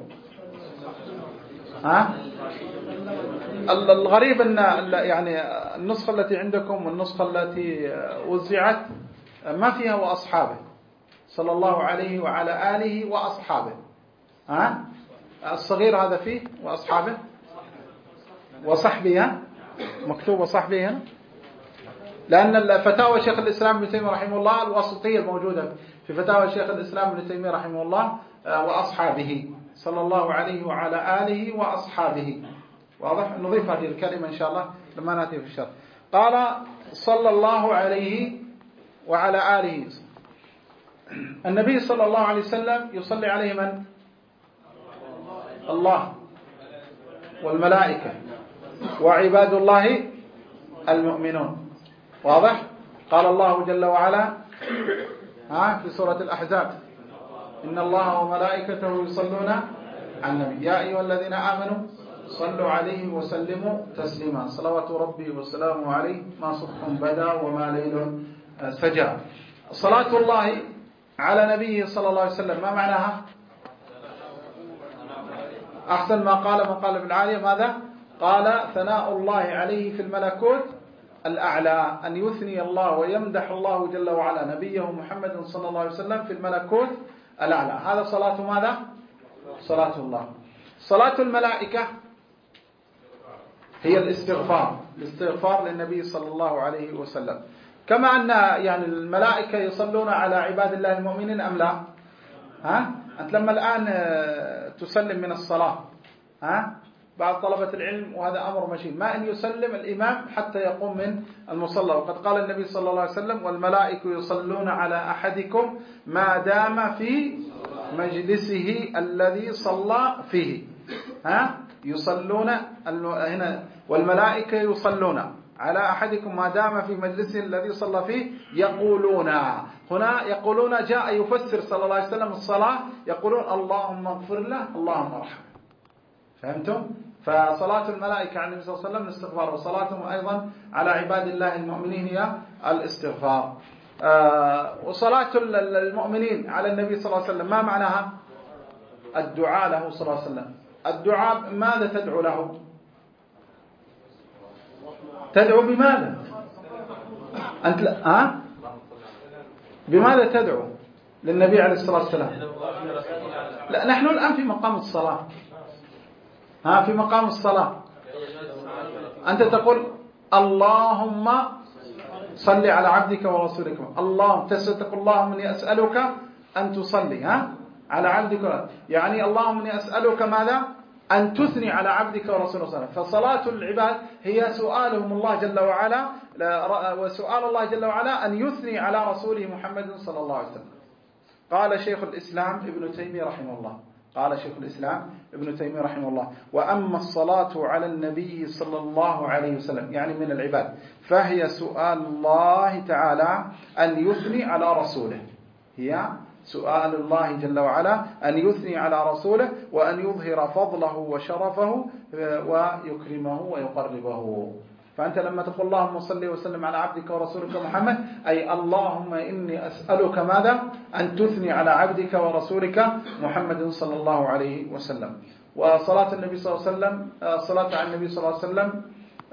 الغريب أن يعني النسخة التي عندكم والنسخة التي وزعت ما فيها وأصحابه، صلى الله عليه وعلى آله وأصحابه. الصغير هذا فيه وأصحابه وصحبه، مكتوب وصحبه هنا، لأن فتاوى شيخ الإسلام ابن تيمية رحمه الله الواسطية الموجودة في فتاوى شيخ الإسلام ابن تيمية رحمه الله وأصحابه، صلى الله عليه وعلى آله وأصحابه. واضح؟ نضيف هذه الكلمة إن شاء الله لما نأتي في الشرح. قال صلى الله عليه وعلى آله. النبي صلى الله عليه وسلم يصلي عليه من؟ الله والملائكة وعباد الله المؤمنون. واضح؟ قال الله جل وعلا في سورة الأحزاب إن الله وملائكته يصلون على النبي يا أيها الذين آمنوا صلوا عليه وسلموا تسليما صلوات ربي وسلامه عليه ما صبح بدا وما ليل سجى. صلاة الله على نبيه صلى الله عليه وسلم ما معناها؟ أحسن ما قال من قال بالعالية ماذا؟ قال ثناء الله عليه في الملكوت الأعلى، أن يثني الله ويمدح الله جل وعلا نبيه محمد صلى الله عليه وسلم في الملكوت الأعلى. هذا صلاة ماذا؟ صلاة الله. صلاة الملائكة هي الاستغفار للنبي صلى الله عليه وسلم، كما أن يعني الملائكة يصلون على عباد الله المؤمنين أم لا؟ أنت لما الآن تسلم من الصلاة بعض طلبة العلم وهذا أمر مشين ما أن يسلم الإمام حتى يقوم من المصلى، وقد قال النبي صلى الله عليه وسلم والملائكة يصلون على أحدكم ما دام في مجلسه الذي صلى فيه. يصلون هنا والملائكة يصلون على أحدكم ما دام في مجلسه الذي صلى فيه يقولون. هنا يقولون جاء يفسر صلى الله عليه وسلم الصلاة يقولون اللهم اغفر له اللهم ارحمه. فهمتم؟ فصلاة الملائكة على النبي صلى الله عليه وسلم الاستغفار، وصلاتهم أيضا على عباد الله المؤمنين هي الاستغفار. وصلاة المؤمنين على النبي صلى الله عليه وسلم ما معناها؟ الدعاء له صلى الله عليه وسلم. الدعاء ماذا تدعو له؟ تدعو بماذا؟ أنت بماذا تدعو للنبي عليه الصلاة والسلام؟ لا، نحن الآن في مقام الصلاة. في مقام الصلاة أنت تقول اللهم صل على عبدك ورسولك. اللهم تقول اللهم إني أسألك أن تصلي على عبدك، يعني اللهم إني أسألك ماذا؟ أن تثني على عبدك ورسولك. فصلاة العباد هي سؤالهم الله جل وعلا، وسؤال الله جل وعلا أن يثني على رسوله محمد صلى الله عليه وسلم. قال شيخ الإسلام ابن تيمية رحمه الله وأما الصلاة على النبي صلى الله عليه وسلم يعني من العباد فهي سؤال الله تعالى أن يثني على رسوله، هي سؤال الله جل وعلا أن يثني على رسوله وأن يظهر فضله وشرفه ويكرمه ويقربه. فأنت لما تقول اللهم صل وسلم على عبدك ورسولك محمد أي اللهم إني أسألك ماذا؟ أن تثني على عبدك ورسولك محمد صلى الله عليه وسلم. وصلاة النبي صلى الله عليه وسلم الصلاة على النبي صلى الله عليه وسلم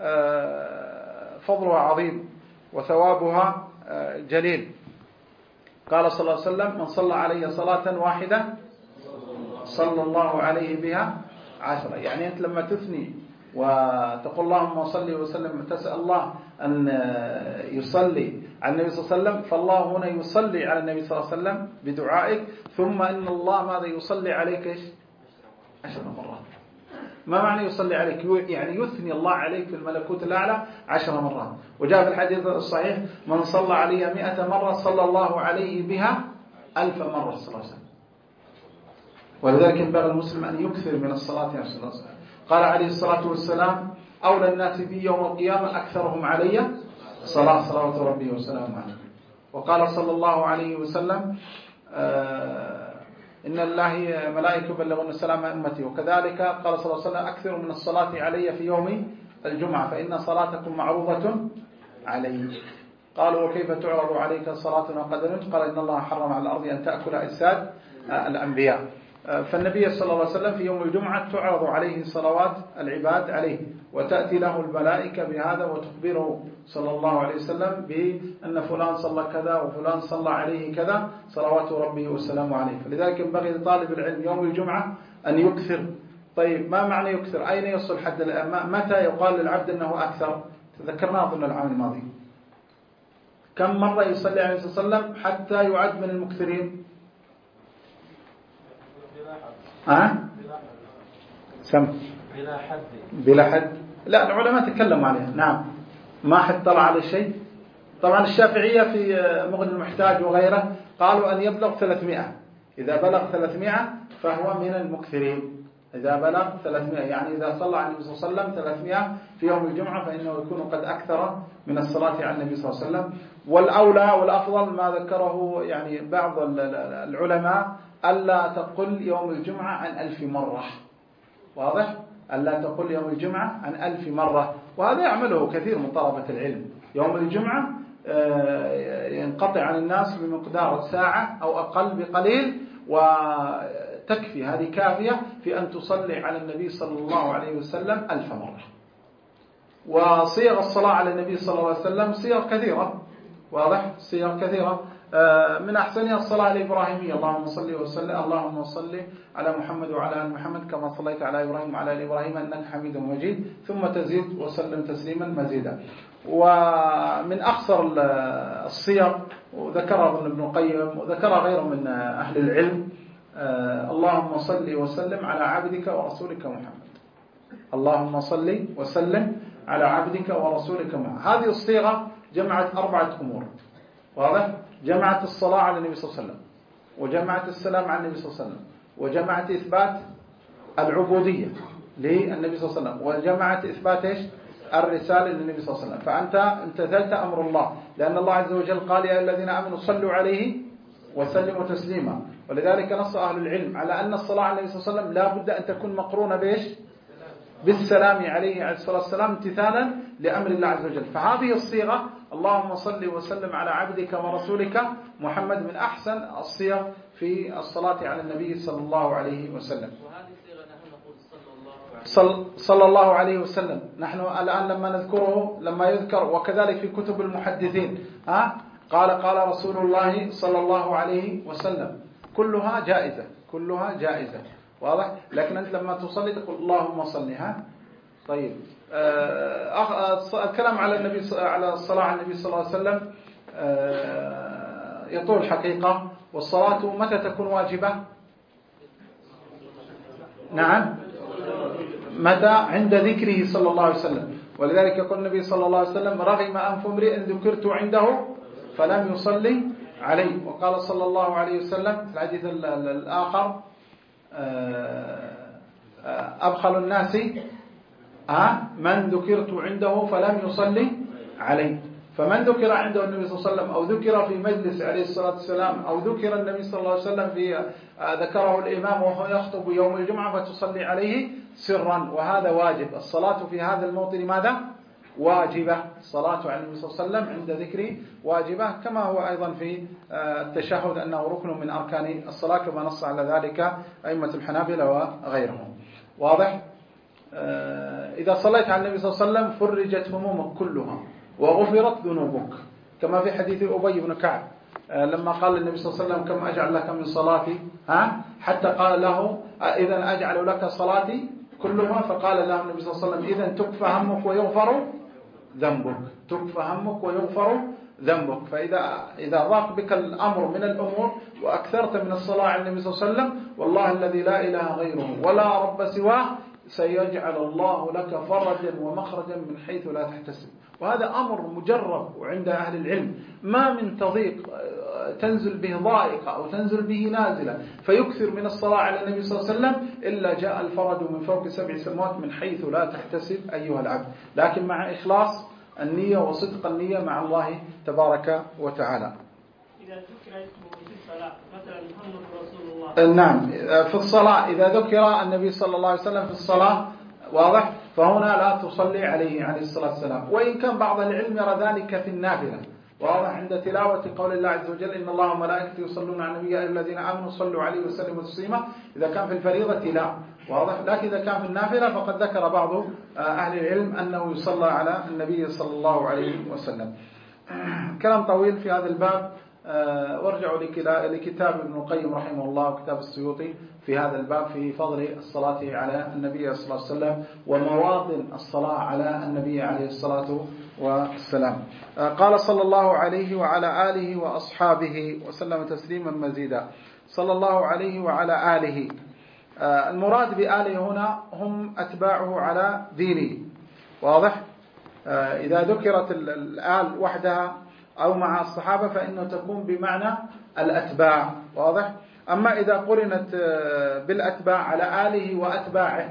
فضلها عظيم وثوابها جليل. قال صلى الله عليه وسلم من صلى علي صلاة واحدة صلى الله عليه بها 10. يعني أنت لما تثني وتقول اللهم صل وسلم تسأل الله أن يصلي على النبي صلى الله عليه وسلم، فالله هنا يصلي على النبي صلى الله عليه وسلم بدعائك، ثم إن الله ماذا يصلي عليك 10 مرات. ما معنى يصلي عليك؟ يعني يثني الله عليك في الملكوت الأعلى 10 مرات. وجاء في الحديث الصحيح من صلى علي 100 مرة صلى الله عليه بها 1000 مرة صلى الله عليه وسلم. ولذلك ينبغي المسلم أن يكثر من الصلاة على رسول الله. قال عليه الصلاة والسلام أولى الناس بي يوم القيامة أكثرهم علي صلوات ربي وسلامه عليه. وقال صلى الله عليه وسلم إن الله ملائكة يبلغون السلام أمتي. وكذلك قال صلى الله عليه وسلم أكثر من الصلاة علي في يوم الجمعة فإن صلاتكم معروضة علي. قالوا وكيف تعرض عليك صلاتنا قد نمت؟ قال إن الله حرم على الأرض أن تأكل أجساد الأنبياء. فالنبي صلى الله عليه وسلم في يوم الجمعة تعرض عليه صلوات العباد عليه، وتأتي له الملائكة بهذا وتخبره صلى الله عليه وسلم بأن فلان صلى كذا وفلان صلى عليه كذا صلوات ربه وسلامه عليه. فلذلك ينبغي لطالب العلم يوم الجمعة أن يكثر. طيب ما معنى يكثر؟ أين يصل حد متى يقال للعبد أنه أكثر؟ تذكرنا أظن العام الماضي كم مرة يصلي عليه الصلاة والسلام حتى يعد من المكثرين؟ سم بلا حد. لا العلماء تكلموا عليها. نعم ما حد طلع على شيء. طبعا الشافعية في مغني المحتاج وغيره قالوا أن يبلغ 300. إذا بلغ 300 فهو من المكثرين. إذا بلغ 300 يعني إذا صلى على النبي صلى الله عليه وسلم 300 في يوم الجمعة فإنه يكون قد أكثر من الصلاة على النبي صلى الله عليه وسلم. والأولى والأفضل ما ذكره يعني بعض العلماء ألا تقل يوم الجمعة عن 1000 مرة. واضح؟ ألا تقل يوم الجمعة عن 1000 مرة. وهذا يعمله كثير من طلبة العلم. يوم الجمعة ينقطع عن الناس بمقدار ساعة أو أقل بقليل، وتكفي هذه كافية في أن تصلي على النبي صلى الله عليه وسلم 1000 مرة. وصيغ الصلاة على النبي صلى الله عليه وسلم صيغ كثيرة. واضح؟ صيغ كثيرة من أحسنها الصلاة الإبراهيمية اللهم صل على محمد وعلى آل محمد كما صليت على إبراهيم وعلى آل إبراهيم إنك حميد مجيد ثم تزيد وسلم تسليما مزيدا. ومن أخصر الصيغ وذكرها ابن القيم وذكرها غيره من أهل العلم اللهم صل وسلم على عبدك ورسولك محمد. اللهم صل وسلم على عبدك ورسولك محمد. هذه الصيغة جمعت 4 أمور. واضح؟ جمعت الصلاة على النبي صلى الله عليه وسلم، وجمعت السلام على النبي صلى الله عليه وسلم، وجمعت إثبات العبودية للنبي صلى الله عليه وسلم، وجمعت إثبات الرسالة للنبي صلى الله عليه وسلم. فأنت امتثلت أمر الله، لأن الله عز وجل قال يا الذين آمنوا صلوا عليه وسلموا تسليما. ولذلك نص أهل العلم على أن الصلاة على النبي صلى الله عليه وسلم لا بد أن تكون مقرونة بالسلام عليه الصلاة والسلام امتثالا لأمر الله عز وجل. فهذه الصيغة اللهم صل وسلم على عبدك ورسولك محمد من أحسن الصيغ في الصلاة على النبي صلى الله عليه وسلم. وهذه الصيغة نحن نقول صلى الله عليه وسلم. نحن الآن لما نذكره لما يذكر وكذلك في كتب المحدثين قال رسول الله صلى الله عليه وسلم كلها جائزة. واضح؟ لكن أنت لما تصلي تقول اللهم صل. طيب الكلام على النبي على الصلاة على النبي صلى الله عليه وسلم يطول حقيقة. والصلاة متى تكون واجبة؟ نعم متى؟ عند ذكره صلى الله عليه وسلم. ولذلك يقول النبي صلى الله عليه وسلم رغم أنف امرئ ذكرت عنده فلم يصلي عليه. وقال صلى الله عليه وسلم في الحديث الآخر أبخل الناس من ذكرت عنده فلم يصلي عليه. فمن ذكر عنده النبي صلى الله عليه وسلم أو ذكر في مجلس عليه الصلاة والسلام أو ذكر النبي صلى الله عليه وسلم ذكره الإمام وهو يخطب يوم الجمعة فتصلي عليه سرا، وهذا واجب. الصلاة في هذا الموطن ماذا؟ واجبة. الصلاة على النبي صلى الله عليه وسلم عند ذكره واجبة، كما هو أيضا في التشهد أنه ركن من أركان الصلاة كما نص على ذلك أئمة الحنابلة وغيرهم. واضح؟ إذا صليت على النبي صلى الله عليه وسلم فرجت همومك كلها وغفرت ذنوبك، كما في حديث أبي بن كعب لما قال النبي صلى الله عليه وسلم كم أجعل لك من صلاتي حتى قال له إذا أجعل لك صلاتي كلها، فقال له النبي صلى الله عليه وسلم إذا تكفى همك ويغفر ذنبك. تكفى همك ويغفر ذنبك. فإذا ضاق بك الأمر من الأمور وأكثرت من الصلاة على النبي صلى الله عليه وسلم والله الذي لا إله غيره ولا رب سواه سيجعل الله لك فرجا ومخرجا من حيث لا تحتسب. وهذا أمر مجرب عند أهل العلم، ما من تضيق تنزل به ضائقة أو تنزل به نازلة فيكثر من الصلاة على النبي صلى الله عليه وسلم إلا جاء الفرج من فوق 7 سماوات من حيث لا تحتسب أيها العبد، لكن مع إخلاص النية وصدق النية مع الله تبارك وتعالى. إذا ذكر اسمه في الصلاة مثلا محمد رسول الله، نعم، في الصلاة إذا ذكر النبي صلى الله عليه وسلم في الصلاة واضح، فهنا لا تصلي عليه عليه الصلاة والسلام، وإن كان بعض العلم يرى ذلك في النافلة واضح عند تلاوة قول الله عز وجل إن الله وملائكته يصلون على النبي يا أيها الذين آمنوا صلوا عليه وسلموا تسليما. إذا كان في الفريضة لا واضح، لكن إذا كان في النافلة فقد ذكر بعض أهل العلم أنه يصلى على النبي صلى الله عليه وسلم. كلام طويل في هذا الباب، وارجعوا لكتاب ابن القيم رحمه الله وكتاب السيوطي في هذا الباب في فضل الصلاة على النبي صلى الله عليه وسلم ومواطن الصلاة على النبي عليه الصلاة والسلام. قال صلى الله عليه وعلى آله وأصحابه وسلم تسليما مزيدا. صلى الله عليه وعلى آله، المراد بآله هنا هم أتباعه على دينه واضح. إذا ذكرت الآل وحدها أو مع الصحابة فإنه تكون بمعنى الأتباع واضح. أما إذا قرنت بالأتباع على آله وأتباعه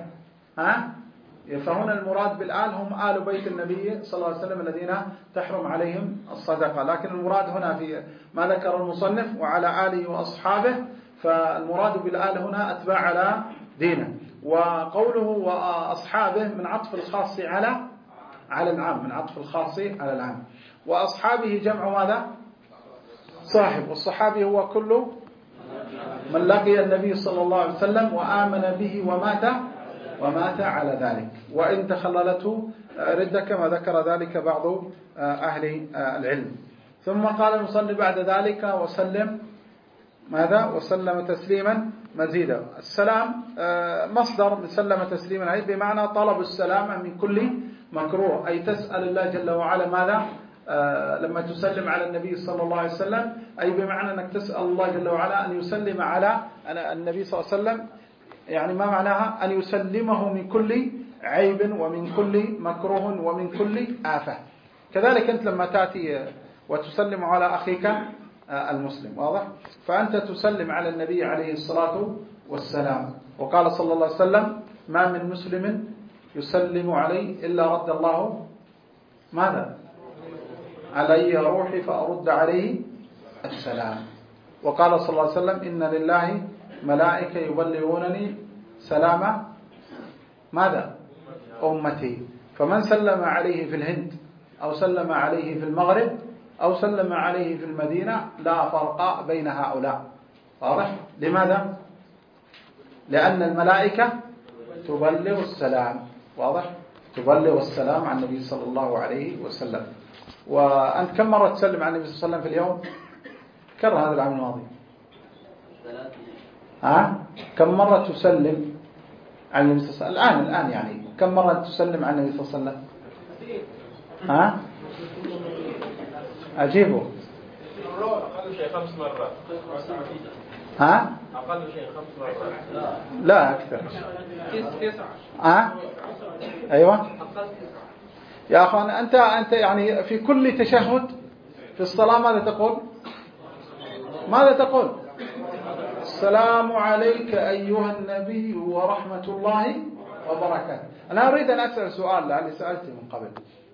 فهنا المراد بالآل هم آل بيت النبي صلى الله عليه وسلم الذين تحرم عليهم الصدقة، لكن المراد هنا في ما ذكر المصنف وعلى آله وأصحابه، فالمراد بالآل هنا أتباع على دينه. وقوله وأصحابه من عطف الخاص على العام، من عطف الخاص على العام. وأصحابه جمع ماذا؟ صاحب، والصحابي هو كل من لقي النبي صلى الله عليه وسلم وآمن به ومات على ذلك، وإن تخللته ردة كما ذكر ذلك بعض أهل العلم. ثم قال المصنف بعد ذلك وسلم ماذا؟ وسلم تسليما مزيدا. السلام مصدر سلم تسليما أي بمعنى طلب السلامة من كل مكروه، أي تسأل الله جل وعلا ماذا؟ لما تسلم على النبي صلى الله عليه وسلم أي بمعنى أنك تسأل الله جل وعلا أن يسلم على النبي صلى الله عليه وسلم، يعني ما معناها؟ أن يسلمه من كل عيب ومن كل مكروه ومن كل آفة. كذلك أنت لما تأتي وتسلم على أخيك المسلم واضح، فأنت تسلم على النبي عليه الصلاة والسلام. وقال صلى الله عليه وسلم ما من مسلم يسلم عليه إلا رد الله ماذا؟ علي روحي فأرد عليه السلام. وقال صلى الله عليه وسلم إن لله ملائكة يبلغونني سلام ماذا؟ أمتي. فمن سلم عليه في الهند أو سلم عليه في المغرب أو سلم عليه في المدينة لا فرق بين هؤلاء واضح. لماذا؟ لأن الملائكة تبلغ السلام واضح، تبلغ السلام عن النبي صلى الله عليه وسلم. وأنت كم مرة تسلم عن النبي صلى الله عليه وسلم في اليوم؟ كرر هذا العام الماضي. كم مرة تسلم عن النبي صلى الله عليه وسلم الآن يعني كم مرة تسلم عن النبي صلى الله عليه وسلم؟ أجيبه. أقل شيء 5 مرات. أقل شيء 5 مرات. لا أكثر. 9. أيوة. يا أخوان أنت يعني في كل تشهد في الصلاة ماذا تقول؟ ماذا تقول؟ السلام عليك أيها النبي ورحمة الله وبركاته. أنا أريد أن أسأل سؤال لعلي سألته من قبل.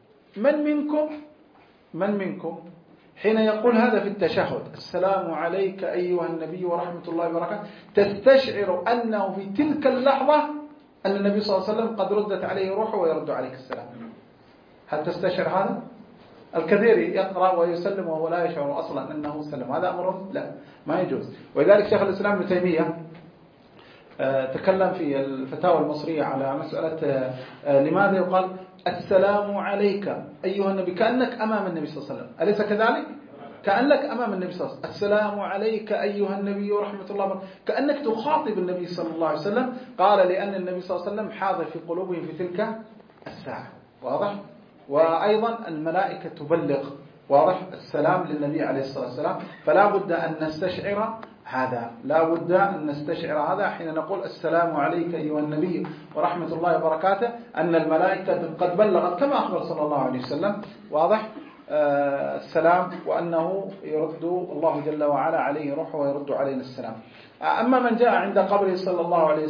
من منكم حين يقول هذا في التشهد السلام عليك أيها النبي ورحمة الله وبركاته تستشعر أنه في تلك اللحظة أن النبي صلى الله عليه وسلم قد ردت عليه روحه ويرد عليك السلام؟ هل تستشعر هذا؟ الكثير يقرأ ويسلم وهو لا يشعر أصلا أنه سلم، هذا أمر لا ما يجوز. ولذلك شيخ الإسلام ابن تيمية تكلم في الفتاوى المصرية على مسألة لماذا يقال السلام عليك أيها النبي كأنك أمام النبي صلى الله عليه وسلم، أليس كذلك؟ كأنك أمام النبي صلى الله عليه وسلم. السلام عليك أيها النبي ورحمة الله وبركاته كأنك تخاطب النبي صلى الله عليه وسلم. قال لأن النبي صلى الله عليه وسلم حاضر في قلوبهم في تلك الساعة واضح. وأيضا الملائكة تبلغ واضح؟ السلام للنبي عليه الصلاة والسلام. فلا بد أن نستشعر هذا، لا بد أن نستشعر هذا حين نقول السلام عليك أيها النبي ورحمة الله وبركاته، أن الملائكة قد بلغت كما أخبر صلى الله عليه وسلم، واضح؟ السلام، وأنه يرد الله جل وعلا عليه روحه ويرد علينا السلام. أما من جاء عند قبره صلى الله عليه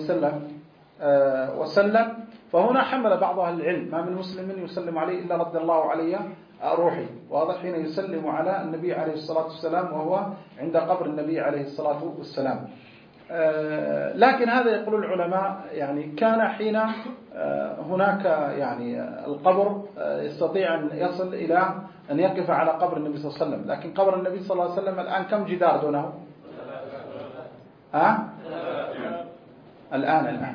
وسلم فهنا حمل بعض أهل العلم ما من مسلم يسلم عليه إلا رد الله عليه روحي، واضح؟ حين يسلم على النبي عليه الصلاة والسلام وهو عند قبر النبي عليه الصلاة والسلام. لكن هذا يقول العلماء يعني كان حين هناك يعني القبر يستطيع أن يصل إلى أن يقف على قبر النبي صلى الله عليه وسلم، لكن قبر النبي صلى الله عليه وسلم الآن كم جدار دونه؟ الآن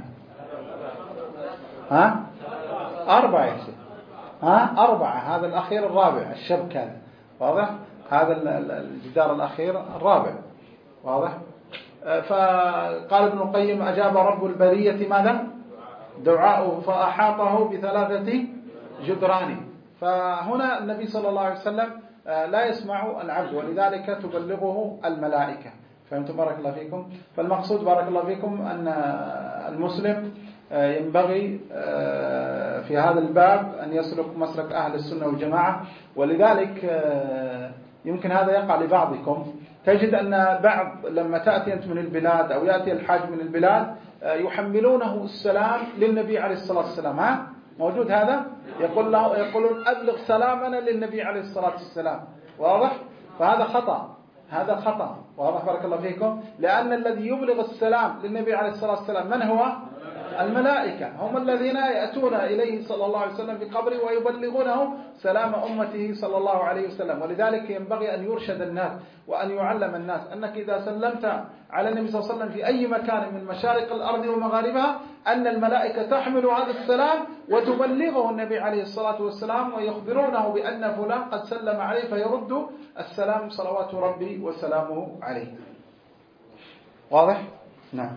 4 يا شيخ، 4. هذا الأخير الرابع، الشبك هذا، واضح؟ هذا الجدار الأخير الرابع، واضح؟ فقال ابن القيم أجاب رب البرية ماذا؟ دعاؤه فأحاطه ب3 جدران. فهنا النبي صلى الله عليه وسلم لا يسمع العبد، ولذلك تبلغه الملائكة. فهمتم؟ بارك الله فيكم. فالمقصود بارك الله فيكم أن المسلم ينبغي في هذا الباب أن يسلك مسلك أهل السنة والجماعة. ولذلك يمكن هذا يقع لبعضكم، تجد أن بعض لما تأتي أنت من البلاد أو يأتي الحاج من البلاد يحملونه السلام للنبي عليه الصلاة والسلام. موجود هذا؟ يقولون أبلغ سلامنا للنبي عليه الصلاة والسلام، واضح؟ فهذا خطأ، هذا خطأ، واضح؟ بارك الله فيكم. لأن الذي يبلغ السلام للنبي عليه الصلاة والسلام من هو؟ الملائكة، هم الذين يأتون إليه صلى الله عليه وسلم في قبره ويبلغونه سلام أمته صلى الله عليه وسلم. ولذلك ينبغي أن يرشد الناس وأن يعلم الناس أنك إذا سلمت على النبي صلى الله عليه وسلم في أي مكان من مشارق الأرض ومغاربها أن الملائكة تحمل هذا السلام وتبلغه النبي عليه الصلاة والسلام ويخبرونه بأن فلان قد سلم عليه، فيرد السلام صلوات ربي وسلامه عليه. واضح؟ نعم.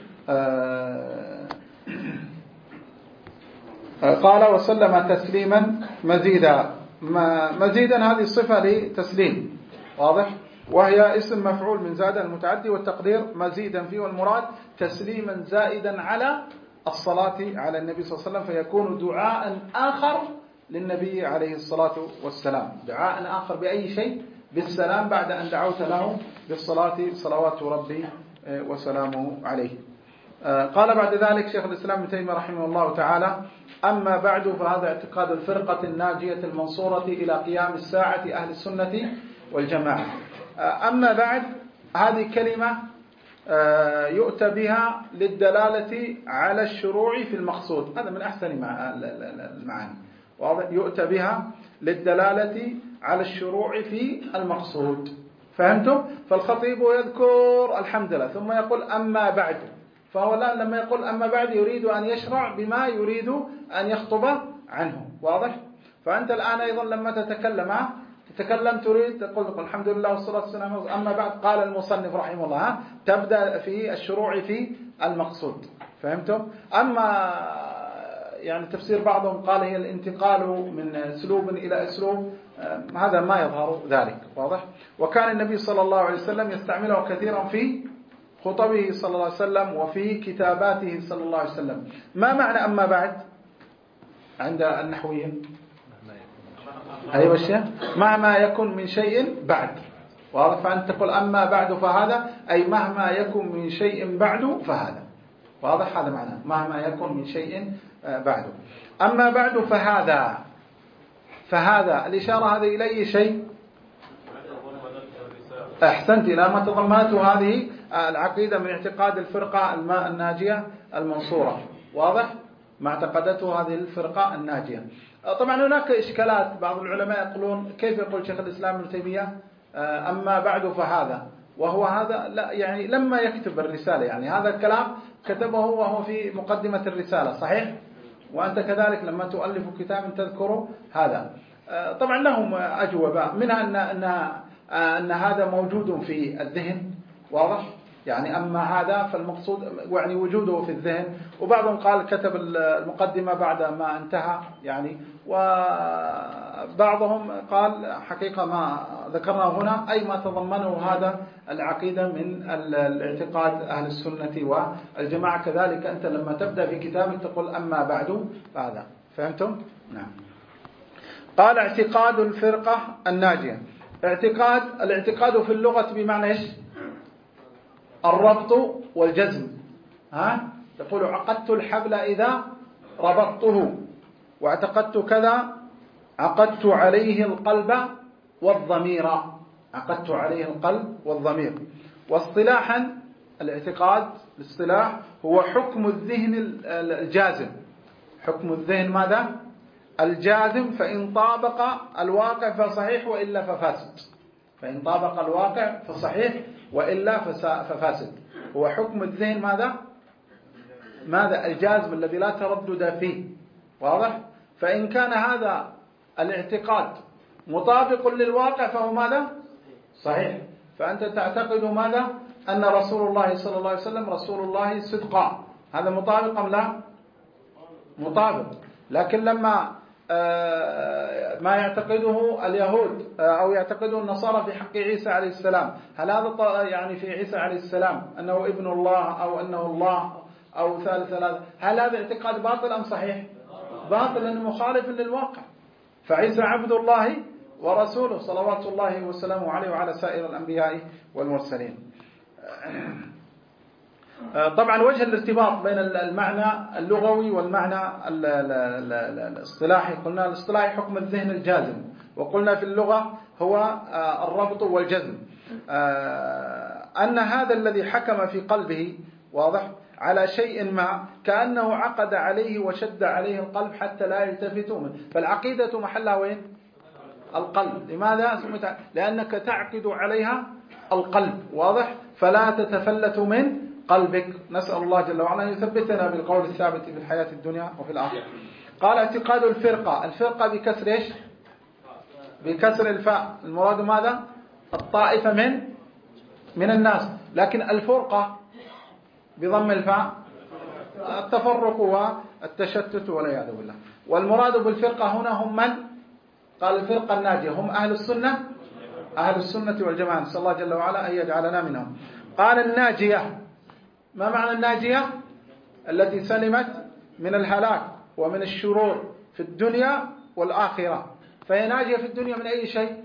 قال وسلم تسليما مزيدا. مزيدا هذه الصفة لتسليم، واضح؟ وهي اسم مفعول من زاد المتعدي، والتقدير مزيدا فيه، والمراد تسليما زائدا على الصلاة على النبي صلى الله عليه وسلم، فيكون دعاء آخر للنبي عليه الصلاة والسلام، دعاء آخر بأي شيء؟ بالسلام بعد أن دعوت له بالصلاة صلوات ربي وسلامه عليه. قال بعد ذلك شيخ الإسلام ابن تيمية رحمه الله تعالى: أما بعد فهذا اعتقاد الفرقة الناجية المنصورة إلى قيام الساعة أهل السنة والجماعة. أما بعد هذه كلمة يؤتى بها للدلالة على الشروع في المقصود، هذا من أحسن المعاني، واضح؟ يؤتى بها للدلالة على الشروع في المقصود. فهمتم؟ فالخطيب يذكر الحمد لله ثم يقول أما بعد، فهو الآن لما يقول أما بعد يريد أن يشرع بما يريد أن يخطب عنه، واضح؟ فأنت الآن أيضا لما تتكلم تريد تقول الحمد لله والصلاة والسلام، أما بعد قال المصنف رحمه الله، تبدأ في الشروع في المقصود. فهمتم؟ أما يعني تفسير بعضهم قال هي الانتقال من أسلوب إلى أسلوب، هذا ما يظهر ذلك، واضح؟ وكان النبي صلى الله عليه وسلم يستعمله كثيرا في خطبه صلى الله عليه وسلم وفي كتاباته صلى الله عليه وسلم. ما معنى أما بعد عند النحويين؟ أيوة الشيء مهما يكن من شيء بعد، واضح؟ فأنت تقول أما بعد فهذا، أي مهما يكن من شيء بعد فهذا، واضح؟ هذا معناه مهما يكن من شيء بعد. أما بعد فهذا الإشارة هذه إلى أي شيء؟ أحسنت، إلى ما تضمنته هذه العقيدة من اعتقاد الفرقة الناجية المنصورة، واضح؟ ما اعتقدته هذه الفرقة الناجية. طبعا هناك إشكالات، بعض العلماء يقولون كيف يقول شيخ الإسلام ابن تيمية أما بعد فهذا، وهو هذا لا يعني لما يكتب الرسالة، يعني هذا الكلام كتبه وهو في مقدمة الرسالة، صحيح؟ وأنت كذلك لما تؤلف كتاب تذكر هذا. طبعا لهم أجوبة، منها أن هذا موجود في الذهن، واضح؟ يعني أما هذا فالمقصود يعني وجوده في الذهن. وبعضهم قال كتب المقدمة بعد ما انتهى يعني، وبعضهم قال حقيقة ما ذكرناه هنا أي ما تضمنه هذا العقيدة من الاعتقاد أهل السنة والجماعة. كذلك أنت لما تبدأ في كتابك تقول أما بعد فهذا. فهمتم؟ نعم. قال اعتقاد الفرقة الناجية. الاعتقاد في اللغة بمعنى إيش؟ الربط والجزم. تقول عقدت الحبل إذا ربطته، واعتقدت كذا، عقدت عليه القلب والضمير. عقدت عليه القلب والضمير. واصطلاحا الاعتقاد الاصطلاح هو حكم الذهن الجازم. حكم الذهن ماذا؟ الجازم، فإن طابق الواقع فصحيح وإلا ففاسد. فإن طابق الواقع فصحيح وإلا ففاسد. هو حكم الذهن ماذا؟ الجازم الذي لا تردد فيه. واضح؟ فإن كان هذا الاعتقاد مطابق للواقع فهو ماذا؟ صحيح. فأنت تعتقد ماذا؟ أن رسول الله صلى الله عليه وسلم رسول الله صدقا. هذا مطابق أم لا؟ مطابق. لكن لما ما يعتقده اليهود أو يعتقده النصارى في حق عيسى عليه السلام، هل هذا يعني في عيسى عليه السلام أنه ابن الله أو أنه الله أو ثالث ثلاثة، هل هذا اعتقاد باطل أم صحيح؟ باطل، لأنه مخالف للواقع. فعيسى عبد الله ورسوله صلوات الله وسلامه عليه وعلى سائر الأنبياء والمرسلين. طبعا وجه الارتباط بين المعنى اللغوي والمعنى الاصطلاحي، قلنا الاصطلاحي حكم الذهن الجازم، وقلنا في اللغة هو الربط والجزم. أن هذا الذي حكم في قلبه واضح على شيء ما كأنه عقد عليه وشد عليه القلب حتى لا يلتفت منه. فالعقيدة محلها وين؟ القلب. لماذا؟ لأنك تعقد عليها القلب. واضح؟ فلا تتفلت من قلبك. نسأل الله جل وعلا أن يثبتنا بالقول الثابت في الحياة الدنيا وفي الآخرة. قال اعتقاد الفرقة. الفرقة بكسر إيش؟ بكسر الفاء. المراد ماذا؟ الطائفة من الناس. لكن الفرقة بضم الفاء التفرق والتشتت والعياذ بالله. والمراد بالفرقة هنا هم من؟ قال الفرقة الناجية هم أهل السنة والجماعة. نسأل الله جل وعلا أن يجعلنا منهم. قال الناجية. ما معنى الناجية؟ التي سلمت من الهلاك ومن الشرور في الدنيا والآخرة. فهي ناجية في الدنيا من أي شيء؟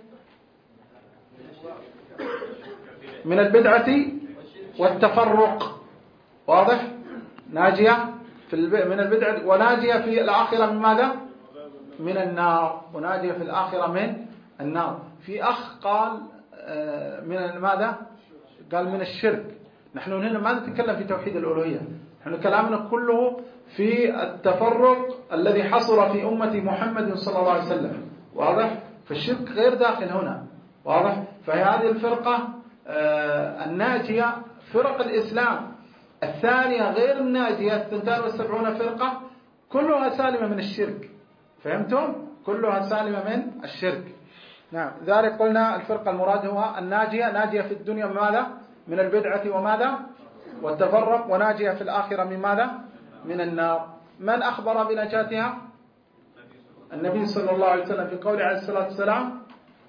من البدعة والتفرق. واضح؟ ناجية من البدعة، وناجية في الآخرة من ماذا؟ من النار. وناجية في الآخرة من النار. في أخ قال من ماذا؟ قال من الشرك. نحن هنا ما نتكلم في توحيد الألوهية، نحن كلامنا كله في التفرق الذي حصل في أمة محمد صلى الله عليه وسلم. واضح؟ فالشرك غير داخل هنا. واضح؟ فهذه الفرقة الناجية فرق الإسلام الثانية غير الناجية 72 فرقة كلها سالمة من الشرك. فهمتم؟ كلها سالمة من الشرك. نعم. ذلك قلنا الفرقة المراد هو الناجية. ناجية في الدنيا من ماذا؟ من البدعة وماذا؟ والتفرق. وناجية في الآخرة من ماذا؟ من النار. من أخبر بنجاتها؟ النبي صلى الله عليه وسلم في قوله عليه الصلاة والسلام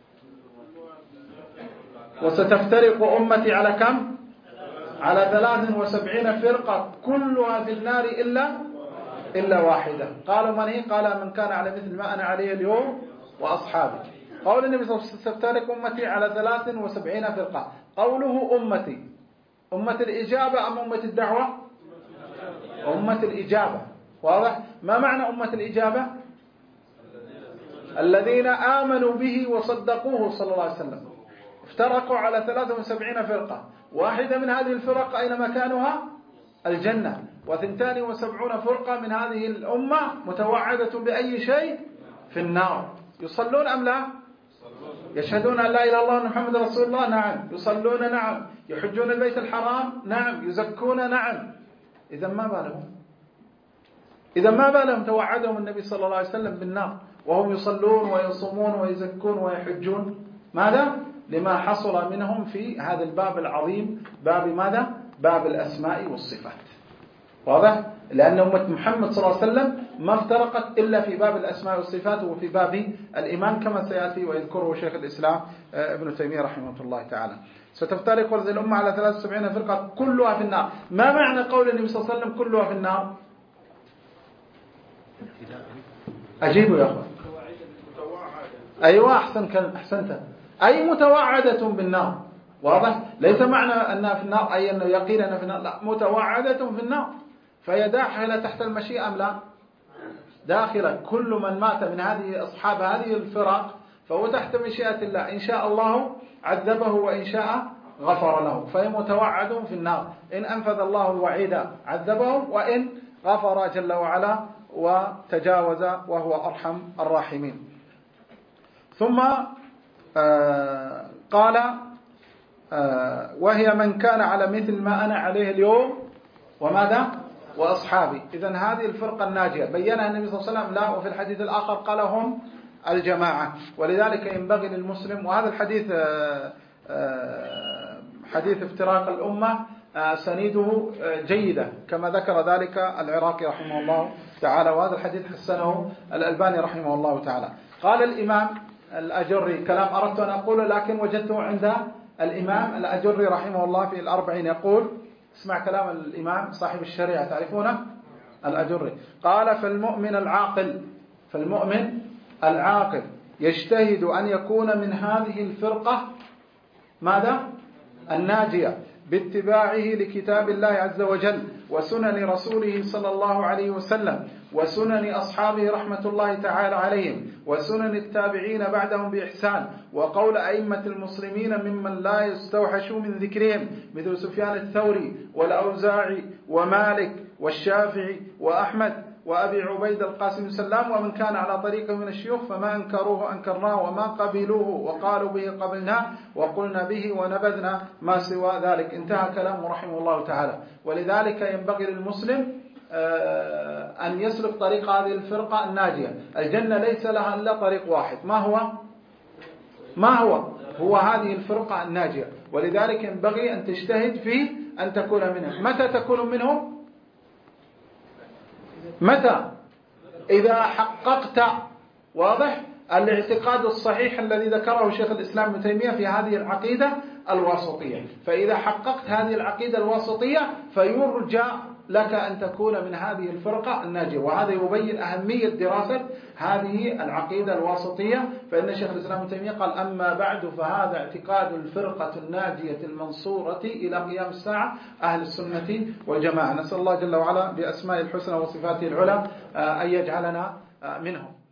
وستفترق أمتي على كم؟ على 73 فرقة كلها في النار إلا واحدة. قالوا من هي؟ قال من كان على مثل ما أنا عليه اليوم وأصحابي. قول النبي صلى الله عليه وسلم ستفترق أمتي على 73 فرقة. قوله أمتي أمة الإجابة أم أمة الدعوة؟ أمة الإجابة. واضح؟ ما معنى أمة الإجابة؟ الذين آمنوا به وصدقوه صلى الله عليه وسلم. افترقوا على 73 فرقة. واحدة من هذه الفرق أين مكانها؟ الجنة. و72 فرقة من هذه الأمة متوعدة بأي شيء؟ في النار. يصلون أم لا؟ يشهدون أن لا إله إلا الله محمد رسول الله؟ نعم. يصلون؟ نعم. يحجون البيت الحرام؟ نعم. يزكون؟ نعم. إذا ما بالهم توعدهم النبي صلى الله عليه وسلم بالنار وهم يصلون ويصومون ويزكون ويحجون؟ ماذا؟ لما حصل منهم في هذا الباب العظيم، باب ماذا؟ باب الأسماء والصفات. واضح؟ لأن أمة محمد صلى الله عليه وسلم ما افترقت إلا في باب الأسماء والصفات وفي باب الإيمان كما سيأتي ويذكره شيخ الإسلام ابن تيمية رحمه الله تعالى. ستفترق هذه الأمة على 73 فرقة كلها في النار. ما معنى قول النبي صلى الله عليه وسلم كلها في النار؟ أجيبوا يا أخوان. أيوة أحسنت. أي متوعدة بالنار. واضح؟ ليس معنى أنها في النار أي أنه يقين أنها في النار، لا، متوعدة في النار. فهي داخلة تحت المشيئة أم لا؟ داخلة. كل من مات من هذه أصحاب هذه الفرق فهو تحت مشيئة الله، إن شاء الله عذبه وإن شاء غفر له. فهي متوعد في النار، إن أنفذ الله الوعيد عذبه وإن غفر جل وعلا وتجاوز وهو أرحم الراحمين. ثم قال وهي من كان على مثل ما أنا عليه اليوم وماذا؟ وأصحابي. إذن هذه الفرقة الناجية بيّنها النبي صلى الله عليه وسلم لا، وفي الحديث الآخر قال هم الجماعة. ولذلك ينبغي للمسلم، وهذا الحديث حديث افتراق الأمة سنيده جيدة كما ذكر ذلك العراقي رحمه الله تعالى، وهذا الحديث حسنه الألباني رحمه الله تعالى. قال الإمام الأجري كلام أردت أن أقوله لكن وجدته عند الإمام الأجري رحمه الله في الأربعين، يقول اسمع كلام الإمام صاحب الشريعة، تعرفونه؟ الأجري قال فالمؤمن العاقل يجتهد أن يكون من هذه الفرقة ماذا؟ الناجية باتباعه لكتاب الله عز وجل وسنن رسوله صلى الله عليه وسلم وسنن أصحابه رحمة الله تعالى عليهم وسنن التابعين بعدهم بإحسان وقول أئمة المسلمين ممن لا يستوحش من ذكرهم مثل سفيان الثوري والأوزاعي ومالك والشافعي وأحمد وأبي عبيد القاسم بن سلام ومن كان على طريقه من الشيوخ، فما أنكروه أنكرناه وما قبلوه وقالوا به قبلناه وقلنا به ونبذنا ما سوى ذلك. انتهى كلامه رحمه الله تعالى. ولذلك ينبغي للمسلم أن يسلك طريق هذه الفرقة الناجية. الجنة ليس لها إلا طريق واحد، ما هو هذه الفرقة الناجية. ولذلك ينبغي أن تجتهد في أن تكون منهم. متى تكون منهم؟ متى؟ إذا حققت واضح الاعتقاد الصحيح الذي ذكره شيخ الإسلام ابن تيمية في هذه العقيدة الواسطية. فإذا حققت هذه العقيدة الواسطية فيرجى لك أن تكون من هذه الفرقة الناجية. وهذا يبين أهمية دراسة هذه العقيدة الواسطية. فإن شيخ الإسلام ابن تيمية قال أما بعد فهذا اعتقاد الفرقة الناجية المنصورة إلى قيام الساعة أهل السنة والجماعة. نسأل الله جل وعلا بأسماء الحسنى وصفاته العلى أن يجعلنا منهم.